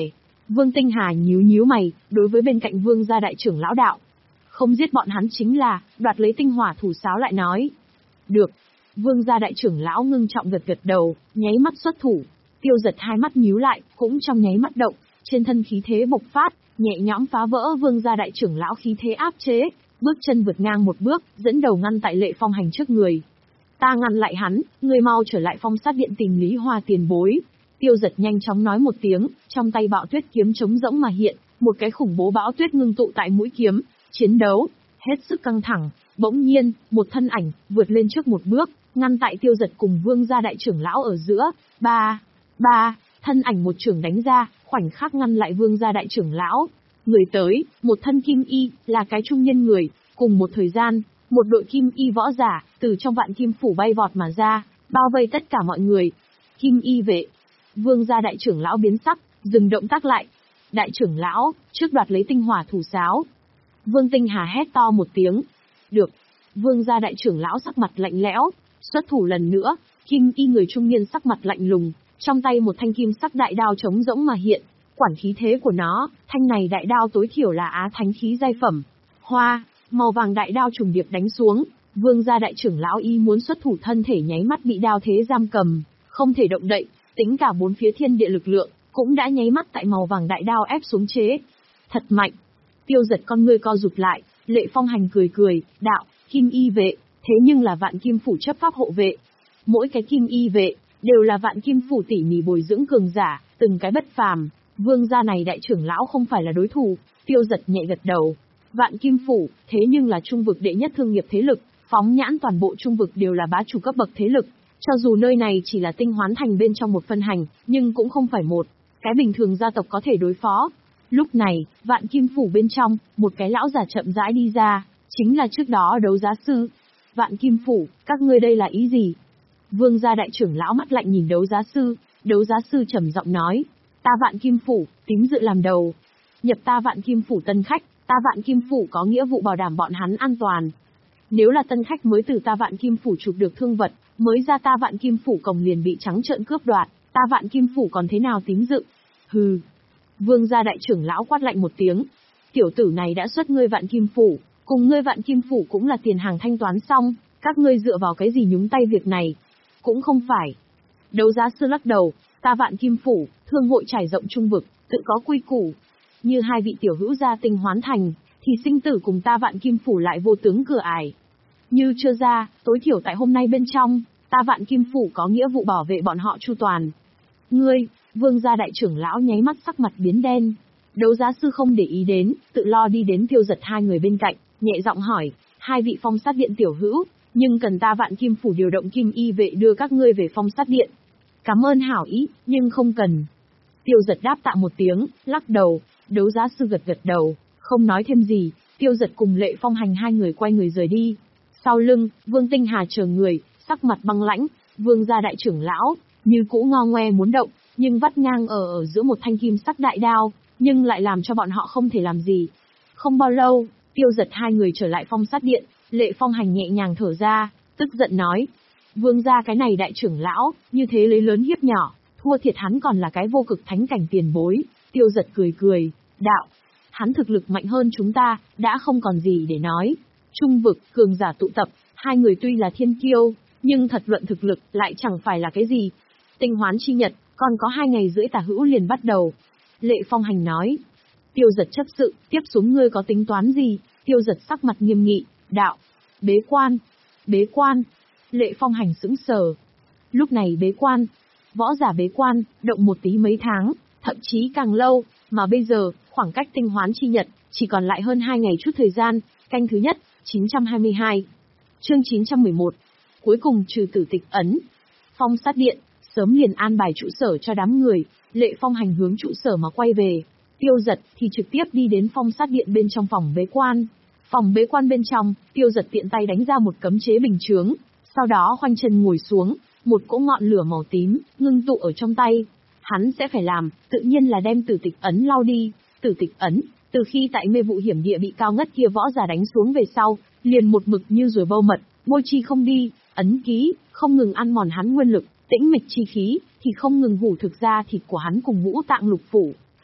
Vương Tinh Hà nhíu nhíu mày, đối với bên cạnh Vương gia đại trưởng lão đạo. Không giết bọn hắn chính là, đoạt lấy tinh hỏa thủ sáo lại nói. Được. Vương gia đại trưởng lão ngưng trọng gật gật đầu, nháy mắt xuất thủ. Tiêu Giật hai mắt nhíu lại, cũng trong nháy mắt động, trên thân khí thế bộc phát, nhẹ nhõm phá vỡ Vương gia đại trưởng lão khí thế áp chế, bước chân vượt ngang một bước, dẫn đầu ngăn tại Lệ Phong Hành trước người. Ta ngăn lại hắn, ngươi mau trở lại Phong Sát Điện tìm Lý Hoa tiền bối. Tiêu Giật nhanh chóng nói một tiếng, trong tay bạo tuyết kiếm trống rỗng mà hiện, một cái khủng bố bão tuyết ngưng tụ tại mũi kiếm, chiến đấu hết sức căng thẳng. Bỗng nhiên, một thân ảnh vượt lên trước một bước, ngăn tại Tiêu Giật cùng Vương gia đại trưởng lão ở giữa. Ba, ba, thân ảnh một trường đánh ra, khoảnh khắc ngăn lại Vương gia đại trưởng lão. Người tới, một thân kim y, là cái trung nhân người. Cùng một thời gian, một đội kim y võ giả từ trong vạn kim phủ bay vọt mà ra, bao vây tất cả mọi người. Kim y vệ. Vương gia đại trưởng lão biến sắc, dừng động tác lại. Đại trưởng lão, trước đoạt lấy tinh hỏa thủ sáo. Vương Tinh Hà hét to một tiếng. Được. Vương gia đại trưởng lão sắc mặt lạnh lẽo, xuất thủ lần nữa. Kim y người trung niên sắc mặt lạnh lùng, trong tay một thanh kim sắc đại đao trống rỗng mà hiện. Quản khí thế của nó, thanh này đại đao tối thiểu là á thánh khí giai phẩm. Hoa, màu vàng đại đao trùng điệp đánh xuống. Vương gia đại trưởng lão y muốn xuất thủ, thân thể nháy mắt bị đao thế giam cầm, không thể động đậy. Tính cả bốn phía thiên địa lực lượng, cũng đã nháy mắt tại màu vàng đại đao ép xuống chế. Thật mạnh. Tiêu Giật con ngươi co rụt lại, Lệ Phong Hành cười cười, đạo, kim y vệ, thế nhưng là vạn kim phủ chấp pháp hộ vệ. Mỗi cái kim y vệ, đều là vạn kim phủ tỉ mỉ bồi dưỡng cường giả, từng cái bất phàm. Vương gia này đại trưởng lão không phải là đối thủ. Tiêu Giật nhẹ gật đầu. Vạn kim phủ, thế nhưng là trung vực đệ nhất thương nghiệp thế lực, phóng nhãn toàn bộ trung vực đều là bá chủ cấp bậc thế lực. Cho dù nơi này chỉ là tinh hoán thành bên trong một phân hành, nhưng cũng không phải một cái bình thường gia tộc có thể đối phó. Lúc này, vạn kim phủ bên trong, một cái lão già chậm rãi đi ra, chính là trước đó đấu giá sư. Vạn kim phủ, các ngươi đây là ý gì? Vương gia đại trưởng lão mắt lạnh nhìn đấu giá sư, đấu giá sư trầm giọng nói, ta vạn kim phủ, tím dự làm đầu. Nhập ta vạn kim phủ tân khách, ta vạn kim phủ có nghĩa vụ bảo đảm bọn hắn an toàn. Nếu là tân khách mới từ ta vạn kim phủ chụp được thương vật, mới ra ta vạn kim phủ cổng liền bị trắng trợn cướp đoạt, ta vạn kim phủ còn thế nào tín dự? Hừ. Vương gia đại trưởng lão quát lạnh một tiếng. Tiểu tử này đã xuất ngươi vạn kim phủ, cùng ngươi vạn kim phủ cũng là tiền hàng thanh toán xong, các ngươi dựa vào cái gì nhúng tay việc này? Cũng không phải. Đấu giá sư lắc đầu, ta vạn kim phủ, thương hội trải rộng trung vực, tự có quy củ. Như hai vị tiểu hữu gia tinh hoán thành, thì sinh tử cùng ta vạn kim phủ lại vô tướng cửa ải. Như chưa ra, tối thiểu tại hôm nay bên trong, ta vạn kim phủ có nghĩa vụ bảo vệ bọn họ chu toàn. Ngươi, Vương gia đại trưởng lão nháy mắt sắc mặt biến đen. Đấu giá sư không để ý đến, tự lo đi đến Tiêu Giật hai người bên cạnh, nhẹ giọng hỏi, hai vị Phong Sát Điện tiểu hữu, nhưng cần ta vạn kim phủ điều động kim y vệ đưa các ngươi về Phong Sát Điện. Cảm ơn hảo ý, nhưng không cần. Tiêu Giật đáp tạ một tiếng, lắc đầu. Đấu giá sư gật gật đầu, không nói thêm gì. Tiêu Giật cùng Lệ Phong Hành hai người quay người rời đi. Sau lưng, Vương Tinh Hà chờ người, sắc mặt băng lãnh. Vương gia đại trưởng lão, như cũ ngo ngoe muốn động, nhưng vắt ngang ở ở giữa một thanh kim sắc đại đao, nhưng lại làm cho bọn họ không thể làm gì. Không bao lâu, Tiêu Giật hai người trở lại Phong Sát Điện. Lệ Phong Hành nhẹ nhàng thở ra, tức giận nói, Vương gia cái này đại trưởng lão, như thế lấy lớn hiếp nhỏ, thua thiệt hắn còn là cái vô cực thánh cảnh tiền bối. Tiêu Giật cười cười, đạo, hắn thực lực mạnh hơn chúng ta, đã không còn gì để nói. Trung vực, cường giả tụ tập, hai người tuy là thiên kiêu, nhưng thật luận thực lực lại chẳng phải là cái gì. Tinh hoán chi nhật, còn có hai ngày rưỡi tả hữu liền bắt đầu. Lệ Phong Hành nói, Tiêu Giật chấp sự, tiếp xuống ngươi có tính toán gì? Tiêu Giật sắc mặt nghiêm nghị, đạo, bế quan, bế quan. Lệ Phong Hành sững sờ. Lúc này bế quan, võ giả bế quan, động một tí mấy tháng, thậm chí càng lâu, mà bây giờ, khoảng cách tinh hoán chi nhật, chỉ còn lại hơn hai ngày chút thời gian. Canh thứ nhất, chín trăm hai mươi hai. Chương chín trăm mười một. Cuối cùng trừ tử tịch ấn. Phong Sát Điện, sớm liền an bài trụ sở cho đám người. Lệ Phong Hành hướng trụ sở mà quay về. Tiêu Giật thì trực tiếp đi đến Phong Sát Điện bên trong phòng bế quan. Phòng bế quan bên trong, Tiêu Giật tiện tay đánh ra một cấm chế bình chướng, sau đó khoanh chân ngồi xuống, một cỗ ngọn lửa màu tím ngưng tụ ở trong tay. Hắn sẽ phải làm, tự nhiên là đem tử tịch ấn lau đi. Tử tịch ấn, từ khi tại mê vụ hiểm địa bị cao ngất kia võ giả đánh xuống về sau, liền một mực như ruồi bâu mật, môi chi không đi, ấn ký không ngừng ăn mòn hắn nguyên lực, tĩnh mịch chi khí thì không ngừng hủ thực ra thịt của hắn cùng ngũ tạng lục phủ.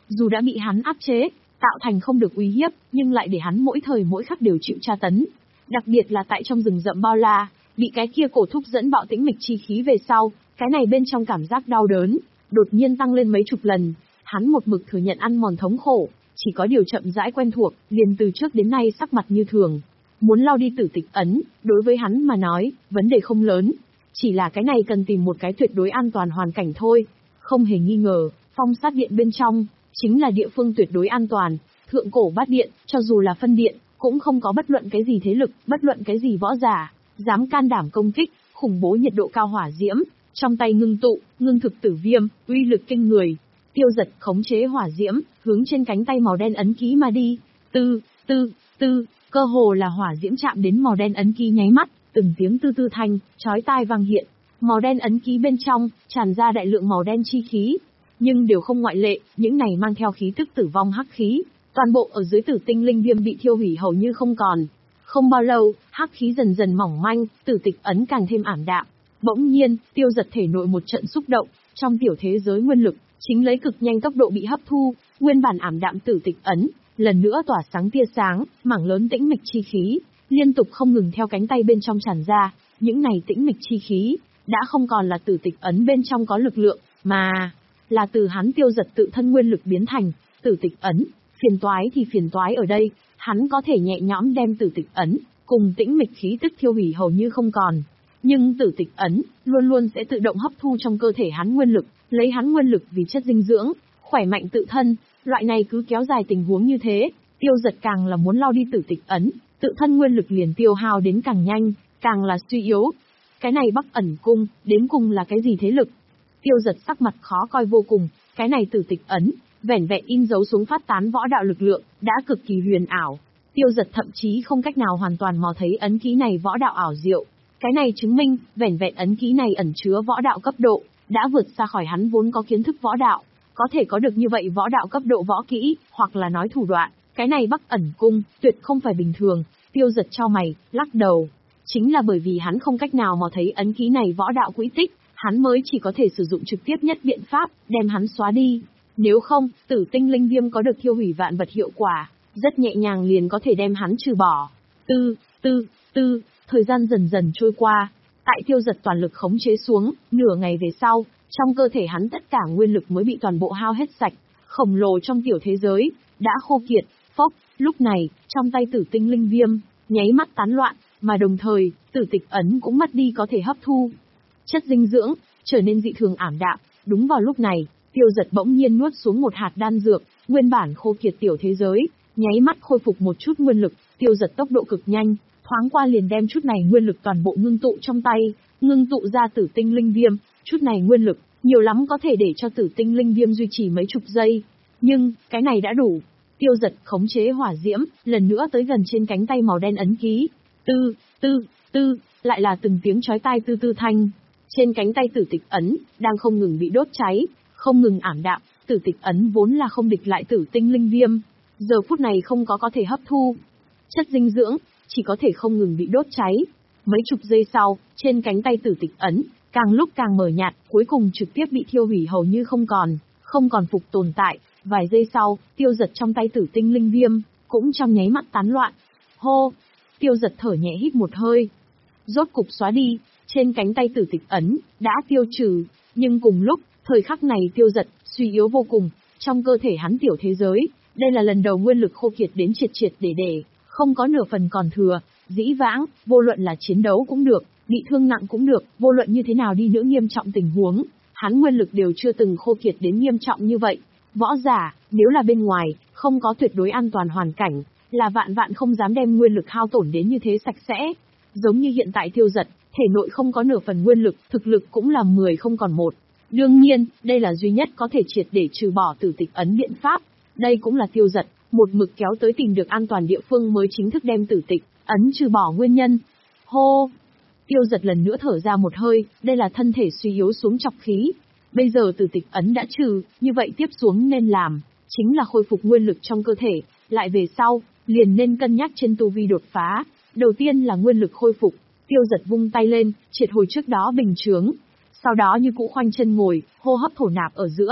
Dù đã bị hắn áp chế, tạo thành không được uy hiếp, nhưng lại để hắn mỗi thời mỗi khắc đều chịu tra tấn. Đặc biệt là tại trong rừng rậm bao la, bị cái kia cổ thúc dẫn bạo tĩnh mịch chi khí về sau, cái này bên trong cảm giác đau đớn, đột nhiên tăng lên mấy chục lần. Hắn một mực thừa nhận ăn mòn thống khổ, chỉ có điều chậm rãi quen thuộc, liền từ trước đến nay sắc mặt như thường. Muốn lao đi tử tịch ấn, đối với hắn mà nói, vấn đề không lớn. Chỉ là cái này cần tìm một cái tuyệt đối an toàn hoàn cảnh thôi. Không hề nghi ngờ, phong sát điện bên trong, chính là địa phương tuyệt đối an toàn. Thượng cổ bát điện, cho dù là phân điện, cũng không có bất luận cái gì thế lực, bất luận cái gì võ giả, dám can đảm công kích, khủng bố nhiệt độ cao hỏa diễm, trong tay ngưng tụ, ngưng thực tử viêm, uy lực kinh người. Tiêu Giật khống chế hỏa diễm, hướng trên cánh tay màu đen ấn ký mà đi. Tư, tư, tư, cơ hồ là hỏa diễm chạm đến màu đen ấn ký nháy mắt, từng tiếng tư tư thanh, chói tai vang hiện. Màu đen ấn ký bên trong, tràn ra đại lượng màu đen chi khí. Nhưng đều không ngoại lệ, những này mang theo khí tức tử vong hắc khí. Toàn bộ ở dưới tử tinh linh viêm bị thiêu hủy hầu như không còn. Không bao lâu, hắc khí dần dần mỏng manh, tử tịch ấn càng thêm ảm đạm. Bỗng nhiên, Tiêu Giật thể nội một trận xúc động, trong tiểu thế giới nguyên lực, chính lấy cực nhanh tốc độ bị hấp thu, nguyên bản ảm đạm tử tịch ấn, lần nữa tỏa sáng tia sáng, mảng lớn tĩnh mịch chi khí, liên tục không ngừng theo cánh tay bên trong tràn ra, những này tĩnh mịch chi khí, đã không còn là tử tịch ấn bên trong có lực lượng, mà là từ hắn Tiêu Giật tự thân nguyên lực biến thành, tử tịch ấn. Phiền toái thì phiền toái ở đây, hắn có thể nhẹ nhõm đem tử tịch ấn, cùng tĩnh mịch khí tức thiêu hủy hầu như không còn. Nhưng tử tịch ấn, luôn luôn sẽ tự động hấp thu trong cơ thể hắn nguyên lực, lấy hắn nguyên lực vì chất dinh dưỡng, khỏe mạnh tự thân, loại này cứ kéo dài tình huống như thế, Tiêu Giật càng là muốn lao đi tử tịch ấn, tự thân nguyên lực liền tiêu hao đến càng nhanh, càng là suy yếu. Cái này Bắc Ẩn Cung, đến cùng là cái gì thế lực? Tiêu Giật sắc mặt khó coi vô cùng, cái này tử tịch ấn, vẻn vẹn in dấu xuống phát tán võ đạo lực lượng, đã cực kỳ huyền ảo. Tiêu Giật thậm chí không cách nào hoàn toàn mò thấy ấn ký này võ đạo ảo diệu. Cái này chứng minh, vẻn vẹn ấn ký này ẩn chứa võ đạo cấp độ, đã vượt xa khỏi hắn vốn có kiến thức võ đạo. Có thể có được như vậy võ đạo cấp độ võ kỹ, hoặc là nói thủ đoạn, cái này Bắc Ẩn Cung, tuyệt không phải bình thường. Tiêu Giật chau mày, lắc đầu. Chính là bởi vì hắn không cách nào mò thấy ấn ký này võ đạo quỹ tích, hắn mới chỉ có thể sử dụng trực tiếp nhất biện pháp, đem hắn xóa đi. Nếu không, tử tinh linh viêm có được thiêu hủy vạn vật hiệu quả, rất nhẹ nhàng liền có thể đem hắn trừ bỏ. Tư, tư, tư, thời gian dần dần trôi qua, tại Tiêu Giật toàn lực khống chế xuống, nửa ngày về sau, trong cơ thể hắn tất cả nguyên lực mới bị toàn bộ hao hết sạch, khổng lồ trong tiểu thế giới, đã khô kiệt, phốc, lúc này, trong tay tử tinh linh viêm, nháy mắt tán loạn, mà đồng thời, tử tịch ấn cũng mất đi có thể hấp thu chất dinh dưỡng, trở nên dị thường ảm đạm. Đúng vào lúc này, Tiêu Giật bỗng nhiên nuốt xuống một hạt đan dược, nguyên bản khô kiệt tiểu thế giới, nháy mắt khôi phục một chút nguyên lực. Tiêu Giật tốc độ cực nhanh, thoáng qua liền đem chút này nguyên lực toàn bộ ngưng tụ trong tay, ngưng tụ ra tử tinh linh viêm. Chút này nguyên lực, nhiều lắm có thể để cho tử tinh linh viêm duy trì mấy chục giây, nhưng cái này đã đủ. Tiêu Giật khống chế hỏa diễm, lần nữa tới gần trên cánh tay màu đen ấn ký. Tư, tư, tư, lại là từng tiếng chói tai tư tư thanh. Trên cánh tay tử tịch ấn, đang không ngừng bị đốt cháy, không ngừng ảm đạm. Tử tịch ấn vốn là không địch lại tử tinh linh viêm, giờ phút này không có có thể hấp thu chất dinh dưỡng, chỉ có thể không ngừng bị đốt cháy. Mấy chục giây sau, trên cánh tay tử tịch ấn, càng lúc càng mờ nhạt, cuối cùng trực tiếp bị thiêu hủy hầu như không còn, không còn phục tồn tại. Vài giây sau, Tiêu Giật trong tay tử tinh linh viêm, cũng trong nháy mắt tán loạn. Hô! Tiêu Giật thở nhẹ hít một hơi. Rốt cục xóa đi, trên cánh tay tử tịch ấn, đã tiêu trừ, nhưng cùng lúc, thời khắc này Tiêu Giật, suy yếu vô cùng, trong cơ thể hắn tiểu thế giới, đây là lần đầu nguyên lực khô kiệt đến triệt triệt để để, không có nửa phần còn thừa, dĩ vãng, vô luận là chiến đấu cũng được, bị thương nặng cũng được, vô luận như thế nào đi nữa nghiêm trọng tình huống, hắn nguyên lực đều chưa từng khô kiệt đến nghiêm trọng như vậy. Võ giả, nếu là bên ngoài, không có tuyệt đối an toàn hoàn cảnh, là vạn vạn không dám đem nguyên lực hao tổn đến như thế sạch sẽ. Giống như hiện tại Tiêu Giật, thể nội không có nửa phần nguyên lực, thực lực cũng là mười không còn một. Đương nhiên, đây là duy nhất có thể triệt để trừ bỏ tử tịch ấn biện pháp. Đây cũng là Tiêu Giật, một mực kéo tới tìm được an toàn địa phương mới chính thức đem tử tịch ấn trừ bỏ nguyên nhân. Hô! Tiêu Giật lần nữa thở ra một hơi, đây là thân thể suy yếu xuống chọc khí. Bây giờ tử tịch ấn đã trừ, như vậy tiếp xuống nên làm, chính là khôi phục nguyên lực trong cơ thể, lại về sau, liền nên cân nhắc trên tu vi đột phá. Đầu tiên là nguyên lực khôi phục, Tiêu Giật vung tay lên, triệt hồi trước đó bình chướng. Sau đó như cũ khoanh chân ngồi, hô hấp thổ nạp ở giữa,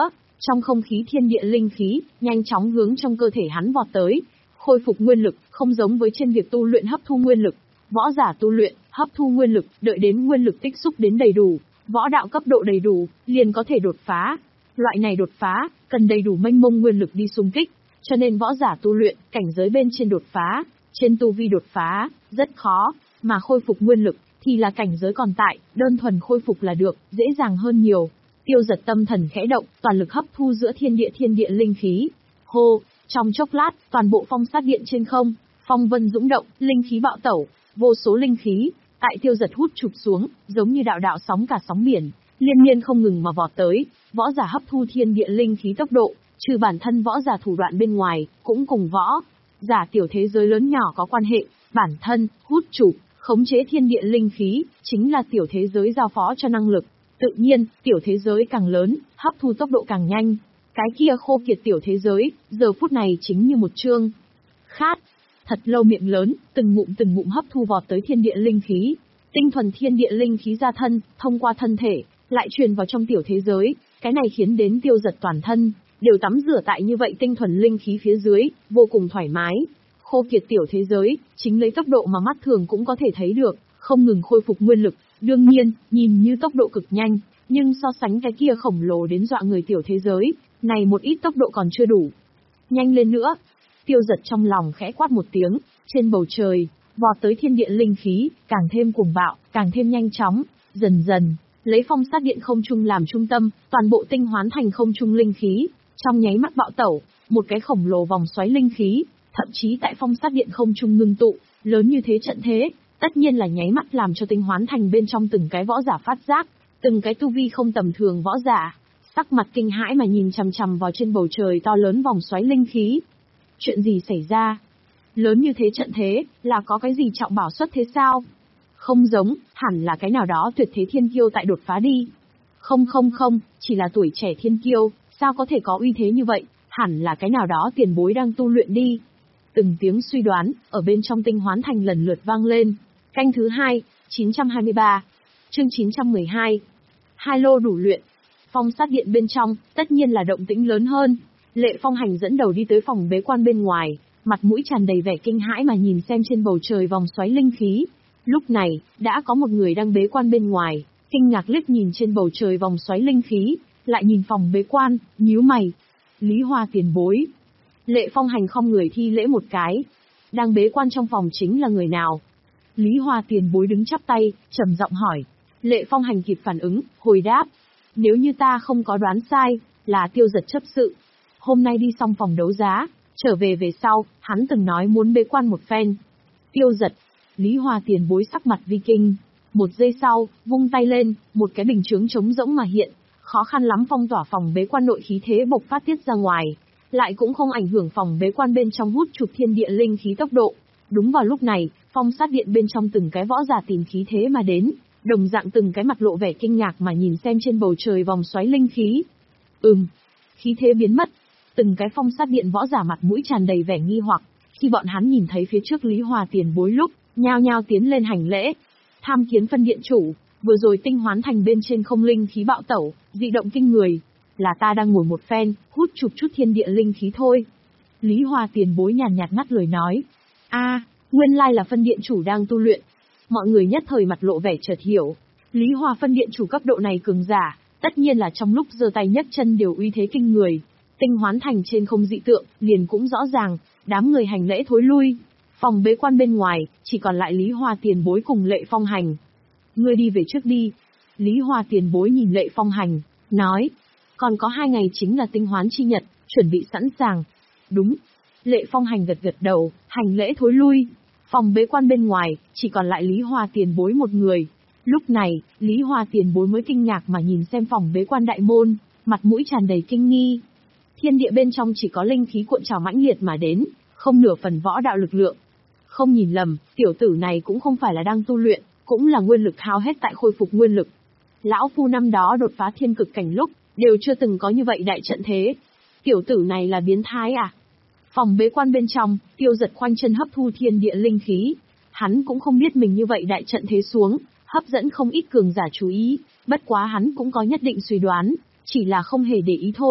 Trong không khí thiên địa linh khí, nhanh chóng hướng trong cơ thể hắn vọt tới, khôi phục nguyên lực, không giống với trên việc tu luyện hấp thu nguyên lực. Võ giả tu luyện, hấp thu nguyên lực, đợi đến nguyên lực tích xúc đến đầy đủ, võ đạo cấp độ đầy đủ, liền có thể đột phá. Loại này đột phá, cần đầy đủ mênh mông nguyên lực đi xung kích, cho nên võ giả tu luyện, cảnh giới bên trên đột phá, trên tu vi đột phá, rất khó, mà khôi phục nguyên lực, thì là cảnh giới còn tại, đơn thuần khôi phục là được, dễ dàng hơn nhiều. Tiêu Giật tâm thần khẽ động, toàn lực hấp thu giữa thiên địa thiên địa linh khí. Hô, trong chốc lát, toàn bộ phong sát điện trên không, phong vân dũng động, linh khí bạo tẩu, vô số linh khí, tại Tiêu Giật hút chụp xuống, giống như đạo đạo sóng cả sóng biển, liên miên không ngừng mà vọt tới. Võ giả hấp thu thiên địa linh khí tốc độ, trừ bản thân võ giả thủ đoạn bên ngoài, cũng cùng võ giả tiểu thế giới lớn nhỏ có quan hệ. Bản thân, hút chụp, khống chế thiên địa linh khí, chính là tiểu thế giới giao phó cho năng lực. Tự nhiên, tiểu thế giới càng lớn, hấp thu tốc độ càng nhanh. Cái kia khô kiệt tiểu thế giới, giờ phút này chính như một chương khát. Thật lâu miệng lớn, từng ngụm từng ngụm hấp thu vọt tới thiên địa linh khí. Tinh thuần thiên địa linh khí ra thân, thông qua thân thể, lại truyền vào trong tiểu thế giới. Cái này khiến đến Tiêu Giật toàn thân, đều tắm rửa tại như vậy tinh thuần linh khí phía dưới, vô cùng thoải mái. Khô kiệt tiểu thế giới, chính lấy tốc độ mà mắt thường cũng có thể thấy được, không ngừng khôi phục nguyên lực. Đương nhiên, nhìn như tốc độ cực nhanh, nhưng so sánh cái kia khổng lồ đến dọa người tiểu thế giới, này một ít tốc độ còn chưa đủ. Nhanh lên nữa! Tiêu Giật trong lòng khẽ quát một tiếng, trên bầu trời, vọt tới thiên địa linh khí, càng thêm cuồng bạo, càng thêm nhanh chóng, dần dần, lấy phong sát điện không trung làm trung tâm, toàn bộ tinh hoán thành không trung linh khí, trong nháy mắt bạo tẩu, một cái khổng lồ vòng xoáy linh khí, thậm chí tại phong sát điện không trung ngưng tụ, lớn như thế trận thế, tất nhiên là nháy mắt làm cho tinh hoán thành bên trong từng cái võ giả phát giác, từng cái tu vi không tầm thường võ giả, sắc mặt kinh hãi mà nhìn chằm chằm vào trên bầu trời to lớn vòng xoáy linh khí. Chuyện gì xảy ra? Lớn như thế trận thế, là có cái gì trọng bảo xuất thế sao? Không giống, hẳn là cái nào đó tuyệt thế thiên kiêu tại đột phá đi. Không không không, chỉ là tuổi trẻ thiên kiêu, sao có thể có uy thế như vậy, hẳn là cái nào đó tiền bối đang tu luyện đi. Từng tiếng suy đoán, ở bên trong tinh hoán thành lần lượt vang lên. Canh thứ hai, chín trăm hai mươi ba. Chương chín trăm mười hai. Hai lô đủ luyện. Phong sát điện bên trong, tất nhiên là động tĩnh lớn hơn. Lệ Phong Hành dẫn đầu đi tới phòng bế quan bên ngoài, mặt mũi tràn đầy vẻ kinh hãi mà nhìn xem trên bầu trời vòng xoáy linh khí. Lúc này, đã có một người đang bế quan bên ngoài, kinh ngạc liếc nhìn trên bầu trời vòng xoáy linh khí, lại nhìn phòng bế quan, nhíu mày. Lý Hoa tiền bối. Lệ Phong Hành không người thi lễ một cái. Đang bế quan trong phòng chính là người nào? Lý Hoa tiền bối đứng chắp tay, trầm giọng hỏi. Lệ Phong Hành kịp phản ứng, hồi đáp. Nếu như ta không có đoán sai, là Tiêu Giật chấp sự. Hôm nay đi xong phòng đấu giá, trở về về sau, hắn từng nói muốn bế quan một phen. Tiêu Giật. Lý Hoa tiền bối sắc mặt vi kinh. Một giây sau, vung tay lên, một cái bình chướng trống rỗng mà hiện, khó khăn lắm phong tỏa phòng bế quan nội khí thế bộc phát tiết ra ngoài, lại cũng không ảnh hưởng phòng bế quan bên trong hút chụp thiên địa linh khí tốc độ. Đúng vào lúc này, phong sát điện bên trong từng cái võ giả tìm khí thế mà đến, đồng dạng từng cái mặt lộ vẻ kinh ngạc mà nhìn xem trên bầu trời vòng xoáy linh khí. Ừm, khí thế biến mất. Từng cái phong sát điện võ giả mặt mũi tràn đầy vẻ nghi hoặc, khi bọn hắn nhìn thấy phía trước Lý Hoa tiền bối lúc, nhao nhao tiến lên hành lễ. Tham kiến phân điện chủ, vừa rồi tinh hoán thành bên trên không linh khí bạo tẩu, dị động kinh người, là ta đang ngồi một phen, hút chụp chút thiên địa linh khí thôi. Lý Hoa tiền bối nhàn nhạt ngắt lời nói. A, nguyên lai là phân điện chủ đang tu luyện. Mọi người nhất thời mặt lộ vẻ chợt hiểu, Lý Hoa phân điện chủ cấp độ này cường giả, tất nhiên là trong lúc giơ tay nhấc chân đều uy thế kinh người. Tinh hoán thành trên không dị tượng, liền cũng rõ ràng, đám người hành lễ thối lui. Phòng bế quan bên ngoài, chỉ còn lại Lý Hoa tiền bối cùng Lệ Phong Hành. Ngươi đi về trước đi. Lý Hoa tiền bối nhìn Lệ Phong Hành, nói. Còn có hai ngày chính là tinh hoán chi nhật, chuẩn bị sẵn sàng. Đúng. Lệ Phong Hành gật gật đầu, hành lễ thối lui. Phòng bế quan bên ngoài, chỉ còn lại Lý Hoa tiền bối một người. Lúc này, Lý Hoa tiền bối mới kinh ngạc mà nhìn xem phòng bế quan đại môn, mặt mũi tràn đầy kinh nghi. Thiên địa bên trong chỉ có linh khí cuộn trào mãnh liệt mà đến, không nửa phần võ đạo lực lượng. Không nhìn lầm, tiểu tử này cũng không phải là đang tu luyện, cũng là nguyên lực hao hết tại khôi phục nguyên lực. Lão phu năm đó đột phá thiên cực cảnh lúc, đều chưa từng có như vậy đại trận thế. Tiểu tử này là biến thái à? Phòng bế quan bên trong, Tiêu Giật khoanh chân hấp thu thiên địa linh khí. Hắn cũng không biết mình như vậy đại trận thế xuống, hấp dẫn không ít cường giả chú ý, bất quá hắn cũng có nhất định suy đoán, chỉ là không hề để ý thôi.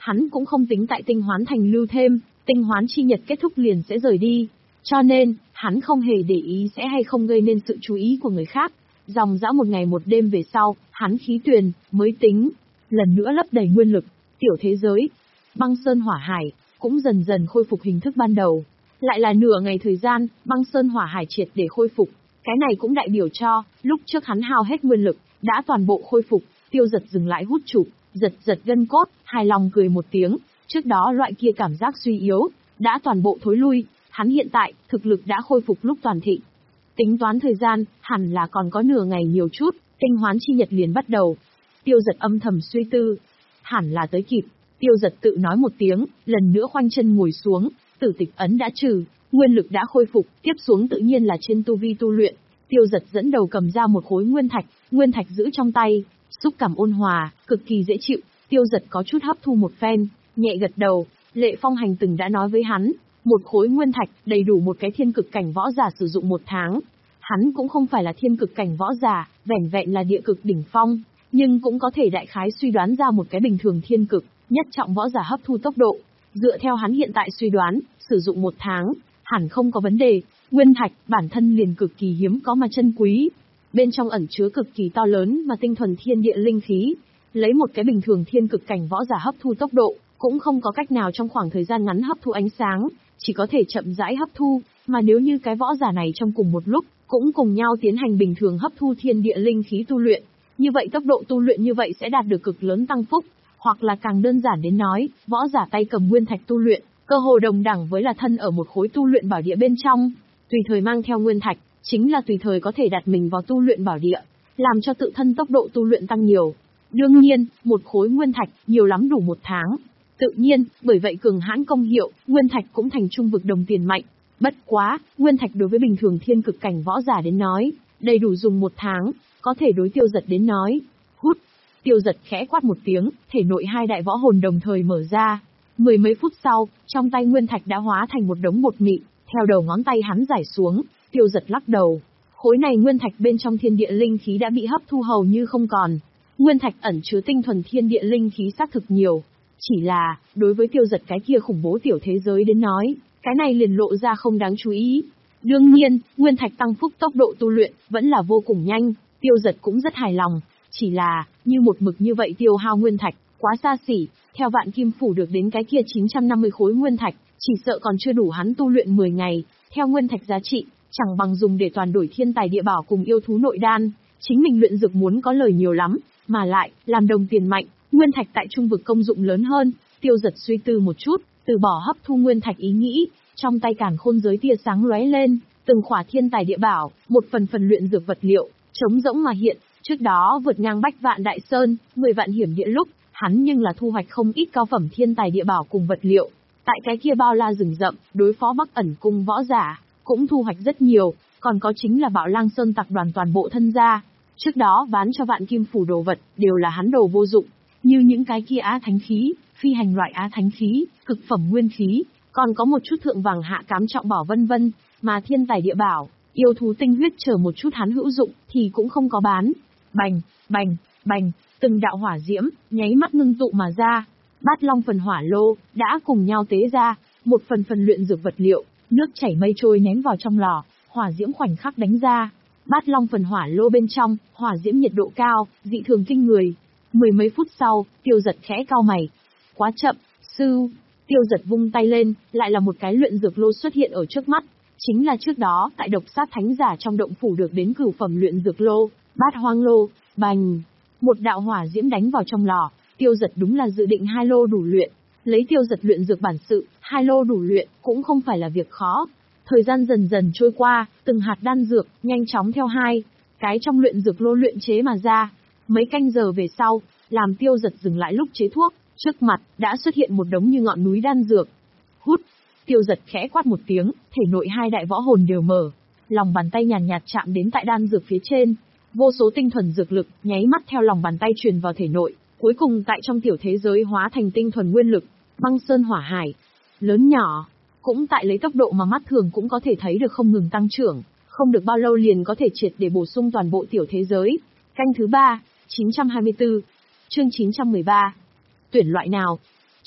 hắn cũng không tính tại tinh hoán thành lưu thêm, tinh hoán chi nhật kết thúc liền sẽ rời đi. Cho nên, hắn không hề để ý sẽ hay không gây nên sự chú ý của người khác. Dòng dã một ngày một đêm về sau, hắn khí tuyền, mới tính, lần nữa lấp đầy nguyên lực, tiểu thế giới, băng sơn hỏa hải, cũng dần dần khôi phục hình thức ban đầu. Lại là nửa ngày thời gian, băng sơn hỏa hải triệt để khôi phục, cái này cũng đại biểu cho, lúc trước hắn hao hết nguyên lực, đã toàn bộ khôi phục, Tiêu Giật dừng lại hút chụp, giật giật gân cốt, hài lòng cười một tiếng, trước đó loại kia cảm giác suy yếu, đã toàn bộ thối lui, hắn hiện tại, thực lực đã khôi phục lúc toàn thịnh. Tính toán thời gian, hẳn là còn có nửa ngày nhiều chút, tinh hoán chi nhật liền bắt đầu. Tiêu Giật âm thầm suy tư, hẳn là tới kịp. Tiêu Giật tự nói một tiếng, lần nữa khoanh chân ngồi xuống, tử tịch ấn đã trừ, nguyên lực đã khôi phục, tiếp xuống tự nhiên là trên tu vi tu luyện. Tiêu Giật dẫn đầu cầm ra một khối nguyên thạch, nguyên thạch giữ trong tay, xúc cảm ôn hòa, cực kỳ dễ chịu. Tiêu Giật có chút hấp thu một phen, nhẹ gật đầu. Lệ Phong Hành từng đã nói với hắn, một khối nguyên thạch đầy đủ một cái thiên cực cảnh võ giả sử dụng một tháng. Hắn cũng không phải là thiên cực cảnh võ giả, vẻn vẹn là địa cực đỉnh phong, nhưng cũng có thể đại khái suy đoán ra một cái bình thường thiên cực, nhất trọng võ giả hấp thu tốc độ. Dựa theo hắn hiện tại suy đoán, sử dụng một tháng, hẳn không có vấn đề. Nguyên thạch bản thân liền cực kỳ hiếm có mà chân quý, bên trong ẩn chứa cực kỳ to lớn mà tinh thuần thiên địa linh khí. Lấy một cái bình thường thiên cực cảnh võ giả hấp thu tốc độ, cũng không có cách nào trong khoảng thời gian ngắn hấp thu ánh sáng, chỉ có thể chậm rãi hấp thu, mà nếu như cái võ giả này trong cùng một lúc, cũng cùng nhau tiến hành bình thường hấp thu thiên địa linh khí tu luyện, như vậy tốc độ tu luyện như vậy sẽ đạt được cực lớn tăng phúc, hoặc là càng đơn giản đến nói, võ giả tay cầm nguyên thạch tu luyện, cơ hồ đồng đẳng với là thân ở một khối tu luyện bảo địa bên trong, tùy thời mang theo nguyên thạch, chính là tùy thời có thể đặt mình vào tu luyện bảo địa, làm cho tự thân tốc độ tu luyện tăng nhiều. Đương nhiên, một khối nguyên thạch, nhiều lắm đủ một tháng. Tự nhiên, bởi vậy cường hãn công hiệu, nguyên thạch cũng thành trung vực đồng tiền mạnh. Bất quá, nguyên thạch đối với bình thường thiên cực cảnh võ giả đến nói, đầy đủ dùng một tháng, có thể đối Tiêu Giật đến nói. Hút, Tiêu Giật khẽ quát một tiếng, thể nội hai đại võ hồn đồng thời mở ra. Mười mấy phút sau, trong tay nguyên thạch đã hóa thành một đống bột mịn, theo đầu ngón tay hắn rải xuống, Tiêu Giật lắc đầu. Khối này nguyên thạch bên trong thiên địa linh khí đã bị hấp thu hầu như không còn. Nguyên thạch ẩn chứa tinh thuần thiên địa linh khí xác thực nhiều. Chỉ là, đối với Tiêu Giật cái kia khủng bố tiểu thế giới đến nói, cái này liền lộ ra không đáng chú ý. Đương nhiên, nguyên thạch tăng phúc tốc độ tu luyện, vẫn là vô cùng nhanh, Tiêu Giật cũng rất hài lòng. Chỉ là, như một mực như vậy tiêu hao nguyên thạch, quá xa xỉ, theo Vạn Kim Phủ được đến cái kia chín trăm năm mươi khối nguyên thạch, chỉ sợ còn chưa đủ hắn tu luyện mười ngày, theo nguyên thạch giá trị, chẳng bằng dùng để toàn đổi thiên tài địa bảo cùng yêu thú nội đan, chính mình luyện dược muốn có lời nhiều lắm, mà lại, làm đồng tiền mạnh, nguyên thạch tại trung vực công dụng lớn hơn. Tiêu Giật suy tư một chút, từ bỏ hấp thu nguyên thạch ý nghĩ, trong tay càn khôn giới tia sáng lóe lên, từng khỏa thiên tài địa bảo, một phần phần luyện dược vật liệu, trống rỗng mà hiện. Trước đó vượt ngang bách vạn đại sơn, mười vạn hiểm địa lúc, hắn nhưng là thu hoạch không ít cao phẩm thiên tài địa bảo cùng vật liệu. Tại cái kia bao la rừng rậm, đối phó Bắc Ẩn cung võ giả, cũng thu hoạch rất nhiều, còn có chính là Bạo Lang Sơn tặc đoàn toàn bộ thân gia. Trước đó bán cho Vạn Kim Phủ đồ vật, đều là hắn đồ vô dụng, như những cái kia á thánh khí, phi hành loại á thánh khí, cực phẩm nguyên khí, còn có một chút thượng vàng hạ cám trọng bảo vân vân, mà thiên tài địa bảo, yêu thú tinh huyết chờ một chút hắn hữu dụng, thì cũng không có bán. Bành, bành, bành, từng đạo hỏa diễm, nháy mắt ngưng tụ mà ra. Bát Long phần hỏa lô, đã cùng nhau tế ra, một phần phần luyện dược vật liệu, nước chảy mây trôi ném vào trong lò, hỏa diễm khoảnh khắc đánh ra. Bát Long phần hỏa lô bên trong, hỏa diễm nhiệt độ cao, dị thường kinh người. Mười mấy phút sau, Tiêu Giật khẽ cau mày. Quá chậm, sư. Tiêu Giật vung tay lên, lại là một cái luyện dược lô xuất hiện ở trước mắt. Chính là trước đó, tại độc sát thánh giả trong động phủ được đến cửu phẩm luyện dược lô, Bát Hoang lô. Bành. Một đạo hỏa diễm đánh vào trong lò, Tiêu Giật đúng là dự định hai lô đủ luyện. Lấy Tiêu Giật luyện dược bản sự, hai lô đủ luyện, cũng không phải là việc khó. Thời gian dần dần trôi qua, từng hạt đan dược, nhanh chóng theo hai cái trong luyện dược lô luyện chế mà ra. Mấy canh giờ về sau, làm Tiêu Giật dừng lại lúc chế thuốc, trước mặt, đã xuất hiện một đống như ngọn núi đan dược. Hút, Tiêu Giật khẽ quát một tiếng, thể nội hai đại võ hồn đều mở. Lòng bàn tay nhàn nhạt, nhạt chạm đến tại đan dược phía trên. Vô số tinh thuần dược lực, nháy mắt theo lòng bàn tay truyền vào thể nội, cuối cùng tại trong tiểu thế giới hóa thành tinh thuần nguyên lực, băng sơn hỏa hải. Lớn nhỏ, cũng tại lấy tốc độ mà mắt thường cũng có thể thấy được không ngừng tăng trưởng, không được bao lâu liền có thể triệt để bổ sung toàn bộ tiểu thế giới. Canh thứ ba, chín trăm hai mươi tư, chương chín trăm mười ba. Tuyển loại nào?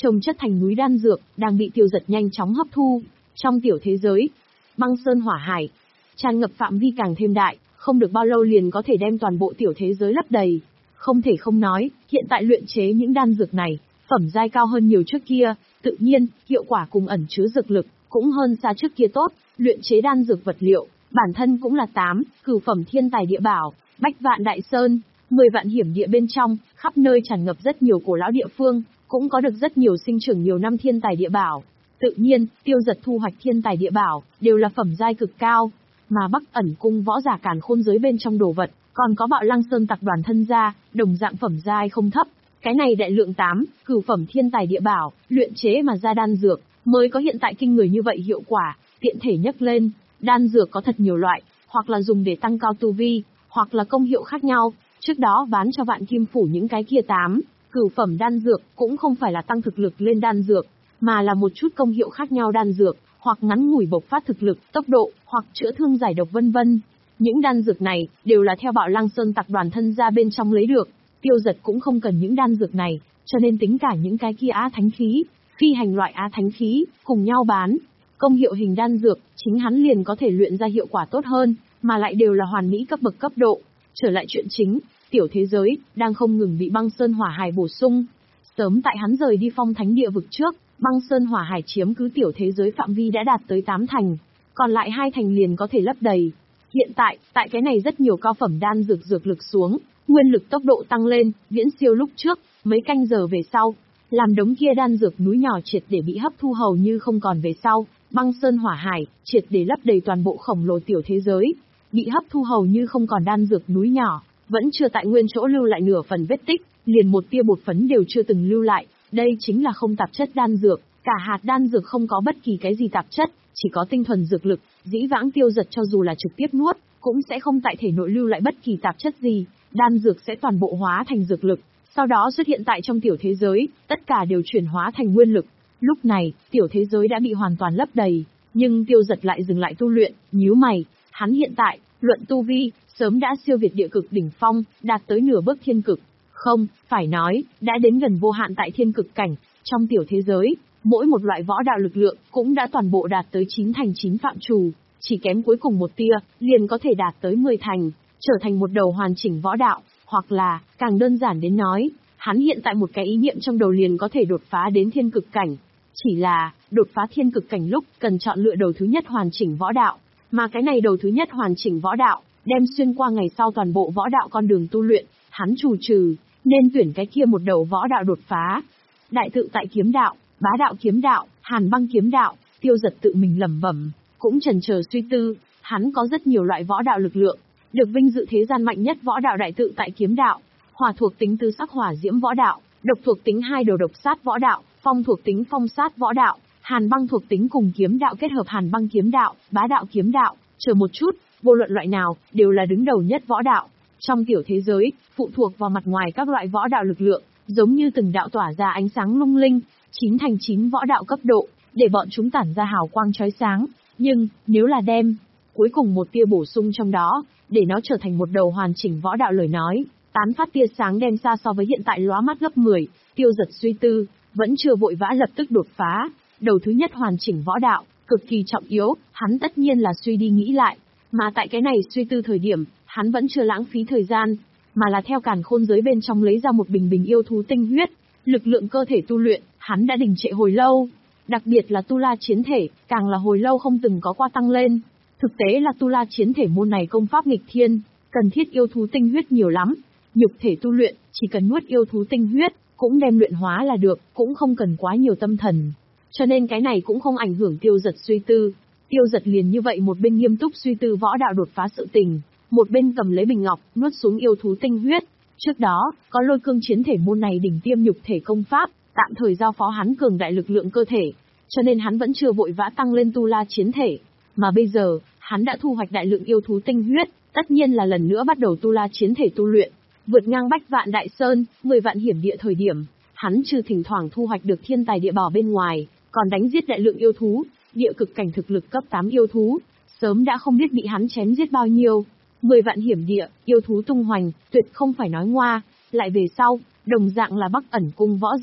trồng chất thành núi đan dược, đang bị Tiêu Dật nhanh chóng hấp thu. Trong tiểu thế giới, băng sơn hỏa hải, tràn ngập phạm vi càng thêm đại, không được bao lâu liền có thể đem toàn bộ tiểu thế giới lấp đầy. Không thể không nói, hiện tại luyện chế những đan dược này, phẩm giai cao hơn nhiều trước kia, tự nhiên, hiệu quả cùng ẩn chứa dược lực, cũng hơn xa trước kia tốt. Luyện chế đan dược vật liệu, bản thân cũng là tám, cửu phẩm thiên tài địa bảo, bách vạn đại sơn, mười vạn hiểm địa bên trong, khắp nơi tràn ngập rất nhiều cổ lão địa phương, cũng có được rất nhiều sinh trưởng nhiều năm thiên tài địa bảo. Tự nhiên, Tiêu Dật thu hoạch thiên tài địa bảo, đều là phẩm giai cực cao, mà Bắc Ẩn cung võ giả càn khôn giới bên trong đồ vật, còn có Bạo Lăng Sơn tập đoàn thân gia, đồng dạng phẩm giai không thấp. Cái này đại lượng tám, cửu phẩm thiên tài địa bảo, luyện chế mà ra đan dược, mới có hiện tại kinh người như vậy hiệu quả. Tiện thể nhắc lên, đan dược có thật nhiều loại, hoặc là dùng để tăng cao tu vi, hoặc là công hiệu khác nhau. Trước đó bán cho Vạn Kim phủ những cái kia tám, cửu phẩm đan dược, cũng không phải là tăng thực lực lên đan dược, mà là một chút công hiệu khác nhau đan dược, hoặc ngắn ngủi bộc phát thực lực, tốc độ, hoặc chữa thương giải độc vân vân. Những đan dược này, đều là theo Bạo Lăng Sơn tập đoàn thân gia bên trong lấy được. Tiêu Dật cũng không cần những đan dược này, cho nên tính cả những cái kia á thánh khí, phi hành loại á thánh khí, cùng nhau bán. Công hiệu hình đan dược, chính hắn liền có thể luyện ra hiệu quả tốt hơn, mà lại đều là hoàn mỹ cấp bậc cấp độ. Trở lại chuyện chính, tiểu thế giới, đang không ngừng bị băng sơn hỏa hải bổ sung. Sớm tại hắn rời đi phong thánh địa vực trước, băng sơn hỏa hải chiếm cứ tiểu thế giới phạm vi đã đạt tới tám thành, còn lại hai thành liền có thể lấp đầy. Hiện tại, tại cái này rất nhiều cao phẩm đan dược dược lực xuống, nguyên lực tốc độ tăng lên, viễn siêu lúc trước, mấy canh giờ về sau, làm đống kia đan dược núi nhỏ triệt để bị hấp thu hầu như không còn về sau, băng sơn hỏa hải, triệt để lấp đầy toàn bộ khổng lồ tiểu thế giới, bị hấp thu hầu như không còn đan dược núi nhỏ, vẫn chưa tại nguyên chỗ lưu lại nửa phần vết tích, liền một tia bột phấn đều chưa từng lưu lại, đây chính là không tạp chất đan dược, cả hạt đan dược không có bất kỳ cái gì tạp chất, chỉ có tinh thuần dược lực, dĩ vãng Tiêu Dật cho dù là trực tiếp nuốt, cũng sẽ không tại thể nội lưu lại bất kỳ tạp chất gì, đan dược sẽ toàn bộ hóa thành dược lực, sau đó xuất hiện tại trong tiểu thế giới, tất cả đều chuyển hóa thành nguyên lực. Lúc này, tiểu thế giới đã bị hoàn toàn lấp đầy, nhưng Tiêu Dật lại dừng lại tu luyện, nhíu mày, hắn hiện tại, luận tu vi, sớm đã siêu việt địa cực đỉnh phong, đạt tới nửa bước thiên cực. Không, phải nói, đã đến gần vô hạn tại thiên cực cảnh, trong tiểu thế giới, mỗi một loại võ đạo lực lượng cũng đã toàn bộ đạt tới chín thành chín phạm trù, chỉ kém cuối cùng một tia, liền có thể đạt tới mười thành, trở thành một đầu hoàn chỉnh võ đạo, hoặc là, càng đơn giản đến nói, hắn hiện tại một cái ý niệm trong đầu liền có thể đột phá đến thiên cực cảnh. Chỉ là, đột phá thiên cực cảnh lúc, cần chọn lựa đầu thứ nhất hoàn chỉnh võ đạo, mà cái này đầu thứ nhất hoàn chỉnh võ đạo, đem xuyên qua ngày sau toàn bộ võ đạo con đường tu luyện, hắn chủ trừ, nên tuyển cái kia một đầu võ đạo đột phá. Đại tự tại kiếm đạo, bá đạo kiếm đạo, hàn băng kiếm đạo, Tiêu Dật tự mình lẩm bẩm, cũng chần chờ suy tư, hắn có rất nhiều loại võ đạo lực lượng, được vinh dự thế gian mạnh nhất võ đạo đại tự tại kiếm đạo, hỏa thuộc tính tứ sắc hỏa diễm võ đạo, độc thuộc tính hai đầu độc sát võ đạo, phong thuộc tính phong sát võ đạo, hàn băng thuộc tính cùng kiếm đạo kết hợp hàn băng kiếm đạo, bá đạo kiếm đạo, chờ một chút, vô luận loại nào, đều là đứng đầu nhất võ đạo. Trong tiểu thế giới, phụ thuộc vào mặt ngoài các loại võ đạo lực lượng, giống như từng đạo tỏa ra ánh sáng lung linh, chín thành chín võ đạo cấp độ, để bọn chúng tản ra hào quang chói sáng. Nhưng, nếu là đem cuối cùng một tia bổ sung trong đó, để nó trở thành một đầu hoàn chỉnh võ đạo lời nói, tán phát tia sáng đem xa so với hiện tại lóa mắt gấp mười, Tiêu Dật suy tư, vẫn chưa vội vã lập tức đột phá. Đầu thứ nhất hoàn chỉnh võ đạo, cực kỳ trọng yếu, hắn tất nhiên là suy đi nghĩ lại, mà tại cái này suy tư thời điểm, hắn vẫn chưa lãng phí thời gian, mà là theo càn khôn giới bên trong lấy ra một bình bình yêu thú tinh huyết, lực lượng cơ thể tu luyện, hắn đã đình trệ hồi lâu, đặc biệt là tu la chiến thể, càng là hồi lâu không từng có qua tăng lên. Thực tế là tu la chiến thể môn này công pháp nghịch thiên, cần thiết yêu thú tinh huyết nhiều lắm, nhục thể tu luyện, chỉ cần nuốt yêu thú tinh huyết, cũng đem luyện hóa là được, cũng không cần quá nhiều tâm thần. Cho nên cái này cũng không ảnh hưởng Tiêu Dật suy tư. Tiêu Dật liền như vậy một bên nghiêm túc suy tư võ đạo đột phá sự tình, một bên cầm lấy bình ngọc, nuốt xuống yêu thú tinh huyết. Trước đó, có lôi cương chiến thể môn này đỉnh tiêm nhục thể công pháp, tạm thời giao phó hắn cường đại lực lượng cơ thể, cho nên hắn vẫn chưa vội vã tăng lên tu la chiến thể. Mà bây giờ, hắn đã thu hoạch đại lượng yêu thú tinh huyết, tất nhiên là lần nữa bắt đầu tu la chiến thể tu luyện, vượt ngang bách vạn đại sơn, mười vạn hiểm địa thời điểm, hắn trừ thỉnh thoảng thu hoạch được thiên tài địa bảo bên ngoài, còn đánh giết đại lượng yêu thú, địa cực cảnh thực lực cấp tám yêu thú, sớm đã không biết bị hắn chém giết bao nhiêu. Mười vạn hiểm địa, yêu thú tung hoành, tuyệt không phải nói ngoa, lại về sau, đồng dạng là Bắc Ẩn cung võ giả,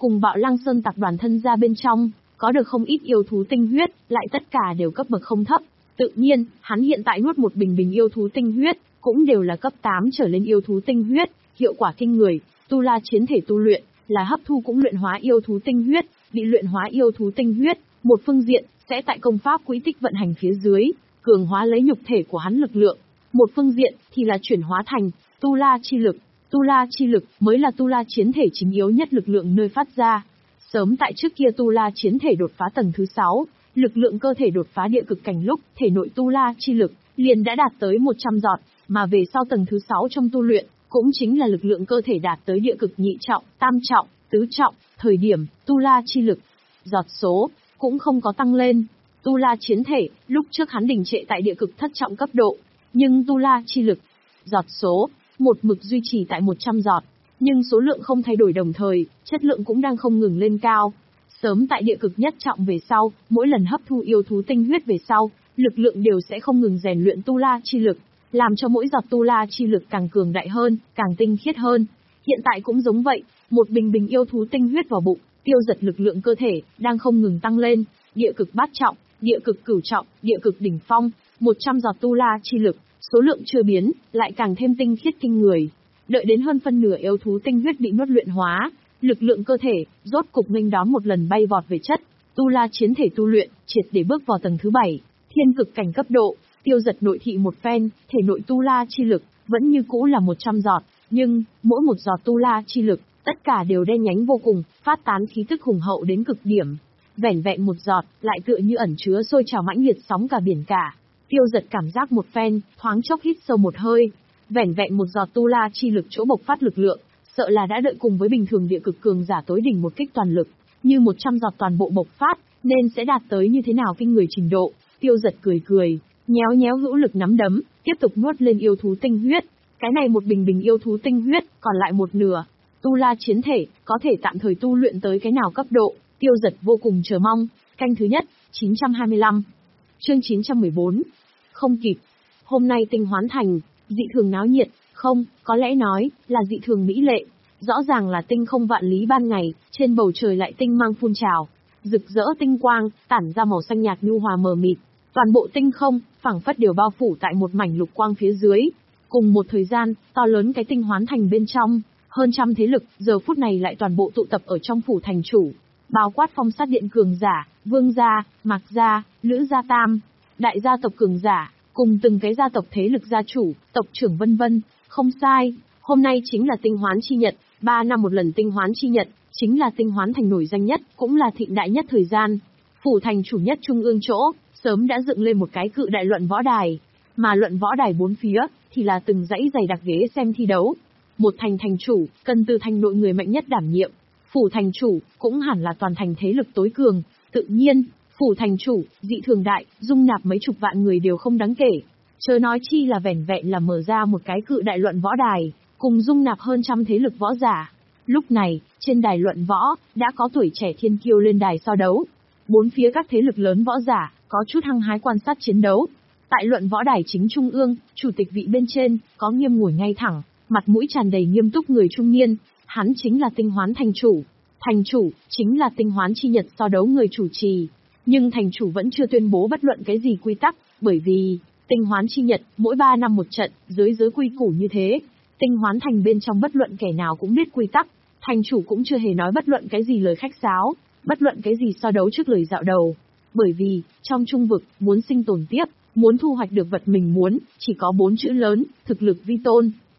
cùng Bạo Lăng Sơn tập đoàn thân gia bên trong, có được không ít yêu thú tinh huyết, lại tất cả đều cấp bậc không thấp. Tự nhiên, hắn hiện tại nuốt một bình bình yêu thú tinh huyết, cũng đều là cấp tám trở lên yêu thú tinh huyết, hiệu quả kinh người. Tu La chiến thể tu luyện, là hấp thu cũng luyện hóa yêu thú tinh huyết, bị luyện hóa yêu thú tinh huyết, một phương diện, sẽ tại công pháp quỹ tích vận hành phía dưới, cường hóa lấy nhục thể của hắn lực lượng. Một phương diện, thì là chuyển hóa thành Tu La chi lực. Tu La chi lực, mới là Tu La chiến thể chính yếu nhất lực lượng nơi phát ra. Sớm tại trước kia Tu La chiến thể đột phá tầng thứ sáu, lực lượng cơ thể đột phá địa cực cảnh lúc, thể nội Tu La chi lực, liền đã đạt tới một trăm giọt, mà về sau tầng thứ sáu trong tu luyện, cũng chính là lực lượng cơ thể đạt tới địa cực nhị trọng, tam trọng, tứ trọng, thời điểm, Tu La chi lực, giọt số, cũng không có tăng lên. Tu La chiến thể, lúc trước hắn đình trệ tại địa cực thất trọng cấp độ, nhưng Tu La chi lực, giọt số, một mực duy trì tại một trăm giọt, nhưng số lượng không thay đổi đồng thời, chất lượng cũng đang không ngừng lên cao. Sớm tại địa cực nhất trọng về sau, mỗi lần hấp thu yêu thú tinh huyết về sau, lực lượng đều sẽ không ngừng rèn luyện Tu La chi lực, làm cho mỗi giọt Tu La chi lực càng cường đại hơn, càng tinh khiết hơn. Hiện tại cũng giống vậy, một bình bình yêu thú tinh huyết vào bụng, tiêu diệt lực lượng cơ thể, đang không ngừng tăng lên, địa cực bát trọng, địa cực cửu trọng, địa cực đỉnh phong, một trăm giọt Tu La chi lực, số lượng chưa biến, lại càng thêm tinh khiết kinh người. Đợi đến hơn phân nửa yêu thú tinh huyết bị nuốt luyện hóa, lực lượng cơ thể, rốt cục nghênh đón một lần bay vọt về chất, Tu La chiến thể tu luyện, triệt để bước vào tầng thứ bảy, thiên cực cảnh cấp độ, tiêu diệt nội thị một phen, thể nội Tu La chi lực, vẫn như cũ là một trăm giọt, nhưng, mỗi một giọt Tu La chi lực, tất cả đều đen nhánh vô cùng, phát tán khí tức hùng hậu đến cực điểm. Vẻn vẹn một giọt, lại tựa như ẩn chứa sôi trào mãnh liệt sóng cả biển cả. Tiêu giật cảm giác một phen, thoáng chốc hít sâu một hơi. Vẻn vẹn một giọt Tu La chi lực chỗ bộc phát lực lượng, sợ là đã đợi cùng với bình thường địa cực cường giả tối đỉnh một kích toàn lực, như một trăm giọt toàn bộ bộc phát, nên sẽ đạt tới như thế nào kinh người trình độ. Tiêu giật cười cười, nhéo nhéo hữu lực nắm đấm, tiếp tục nuốt lên yêu thú tinh huyết. Cái này một bình bình yêu thú tinh huyết, còn lại một nửa. Tu La chiến thể, có thể tạm thời tu luyện tới cái nào cấp độ, tiêu giật vô cùng chờ mong. Canh thứ nhất, chín trăm hai mươi lăm. Chương chín trăm mười bốn. Không kịp. Hôm nay Tinh Hoán Thành, dị thường náo nhiệt, không, có lẽ nói, là dị thường mỹ lệ. Rõ ràng là tinh không vạn lý ban ngày, trên bầu trời lại tinh mang phun trào, rực rỡ tinh quang, tản ra màu xanh nhạt nhu hòa mờ mịt. Toàn bộ tinh không, phảng phất đều bao phủ tại một mảnh lục quang phía dưới. Cùng một thời gian, to lớn cái Tinh Hoán Thành bên trong, hơn trăm thế lực, giờ phút này lại toàn bộ tụ tập ở trong phủ thành chủ. Bao quát Phong Sát Điện cường giả, Vương gia, Mạc gia, Lữ gia Tam, đại gia tộc cường giả, cùng từng cái gia tộc thế lực gia chủ, tộc trưởng vân vân. Không sai, hôm nay chính là Tinh Hoán chi nhật, ba năm một lần Tinh Hoán chi nhật, chính là Tinh Hoán Thành nổi danh nhất, cũng là thịnh đại nhất thời gian. Phủ thành chủ nhất trung ương chỗ, sớm đã dựng lên một cái cự đại luận võ đài, mà luận võ đài bốn phía, thì là từng dãy dày đặc ghế xem thi đấu. Một thành thành chủ, cần từ thành nội người mạnh nhất đảm nhiệm. Phủ thành chủ, cũng hẳn là toàn thành thế lực tối cường. Tự nhiên, phủ thành chủ, dị thường đại, dung nạp mấy chục vạn người đều không đáng kể. Chớ nói chi là vẻn vẹn là mở ra một cái cự đại luận võ đài, cùng dung nạp hơn trăm thế lực võ giả. Lúc này, trên đài luận võ, đã có tuổi trẻ thiên kiêu lên đài so đấu. Bốn phía các thế lực lớn võ giả, có chút hăng hái quan sát chiến đấu. Tại luận võ đài chính trung ương, chủ tịch vị bên trên, có Nghiêm ngồi ngay thẳng, mặt mũi tràn đầy nghiêm túc người trung niên. Hắn chính là Tinh Hoán thành chủ. Thành chủ, chính là Tinh Hoán chi nhật so đấu người chủ trì. Nhưng thành chủ vẫn chưa tuyên bố bất luận cái gì quy tắc, bởi vì, Tinh Hoán chi nhật, mỗi ba năm một trận, dưới giới quy củ như thế. Tinh Hoán thành bên trong bất luận kẻ nào cũng biết quy tắc. Thành chủ cũng chưa hề nói bất luận cái gì lời khách sáo, bất luận cái gì so đấu trước lời dạo đầu. Bởi vì, trong trung vực, muốn sinh tồn tiếp, muốn thu hoạch được vật mình muốn, chỉ có bốn chữ lớn, thực lực vi tôn.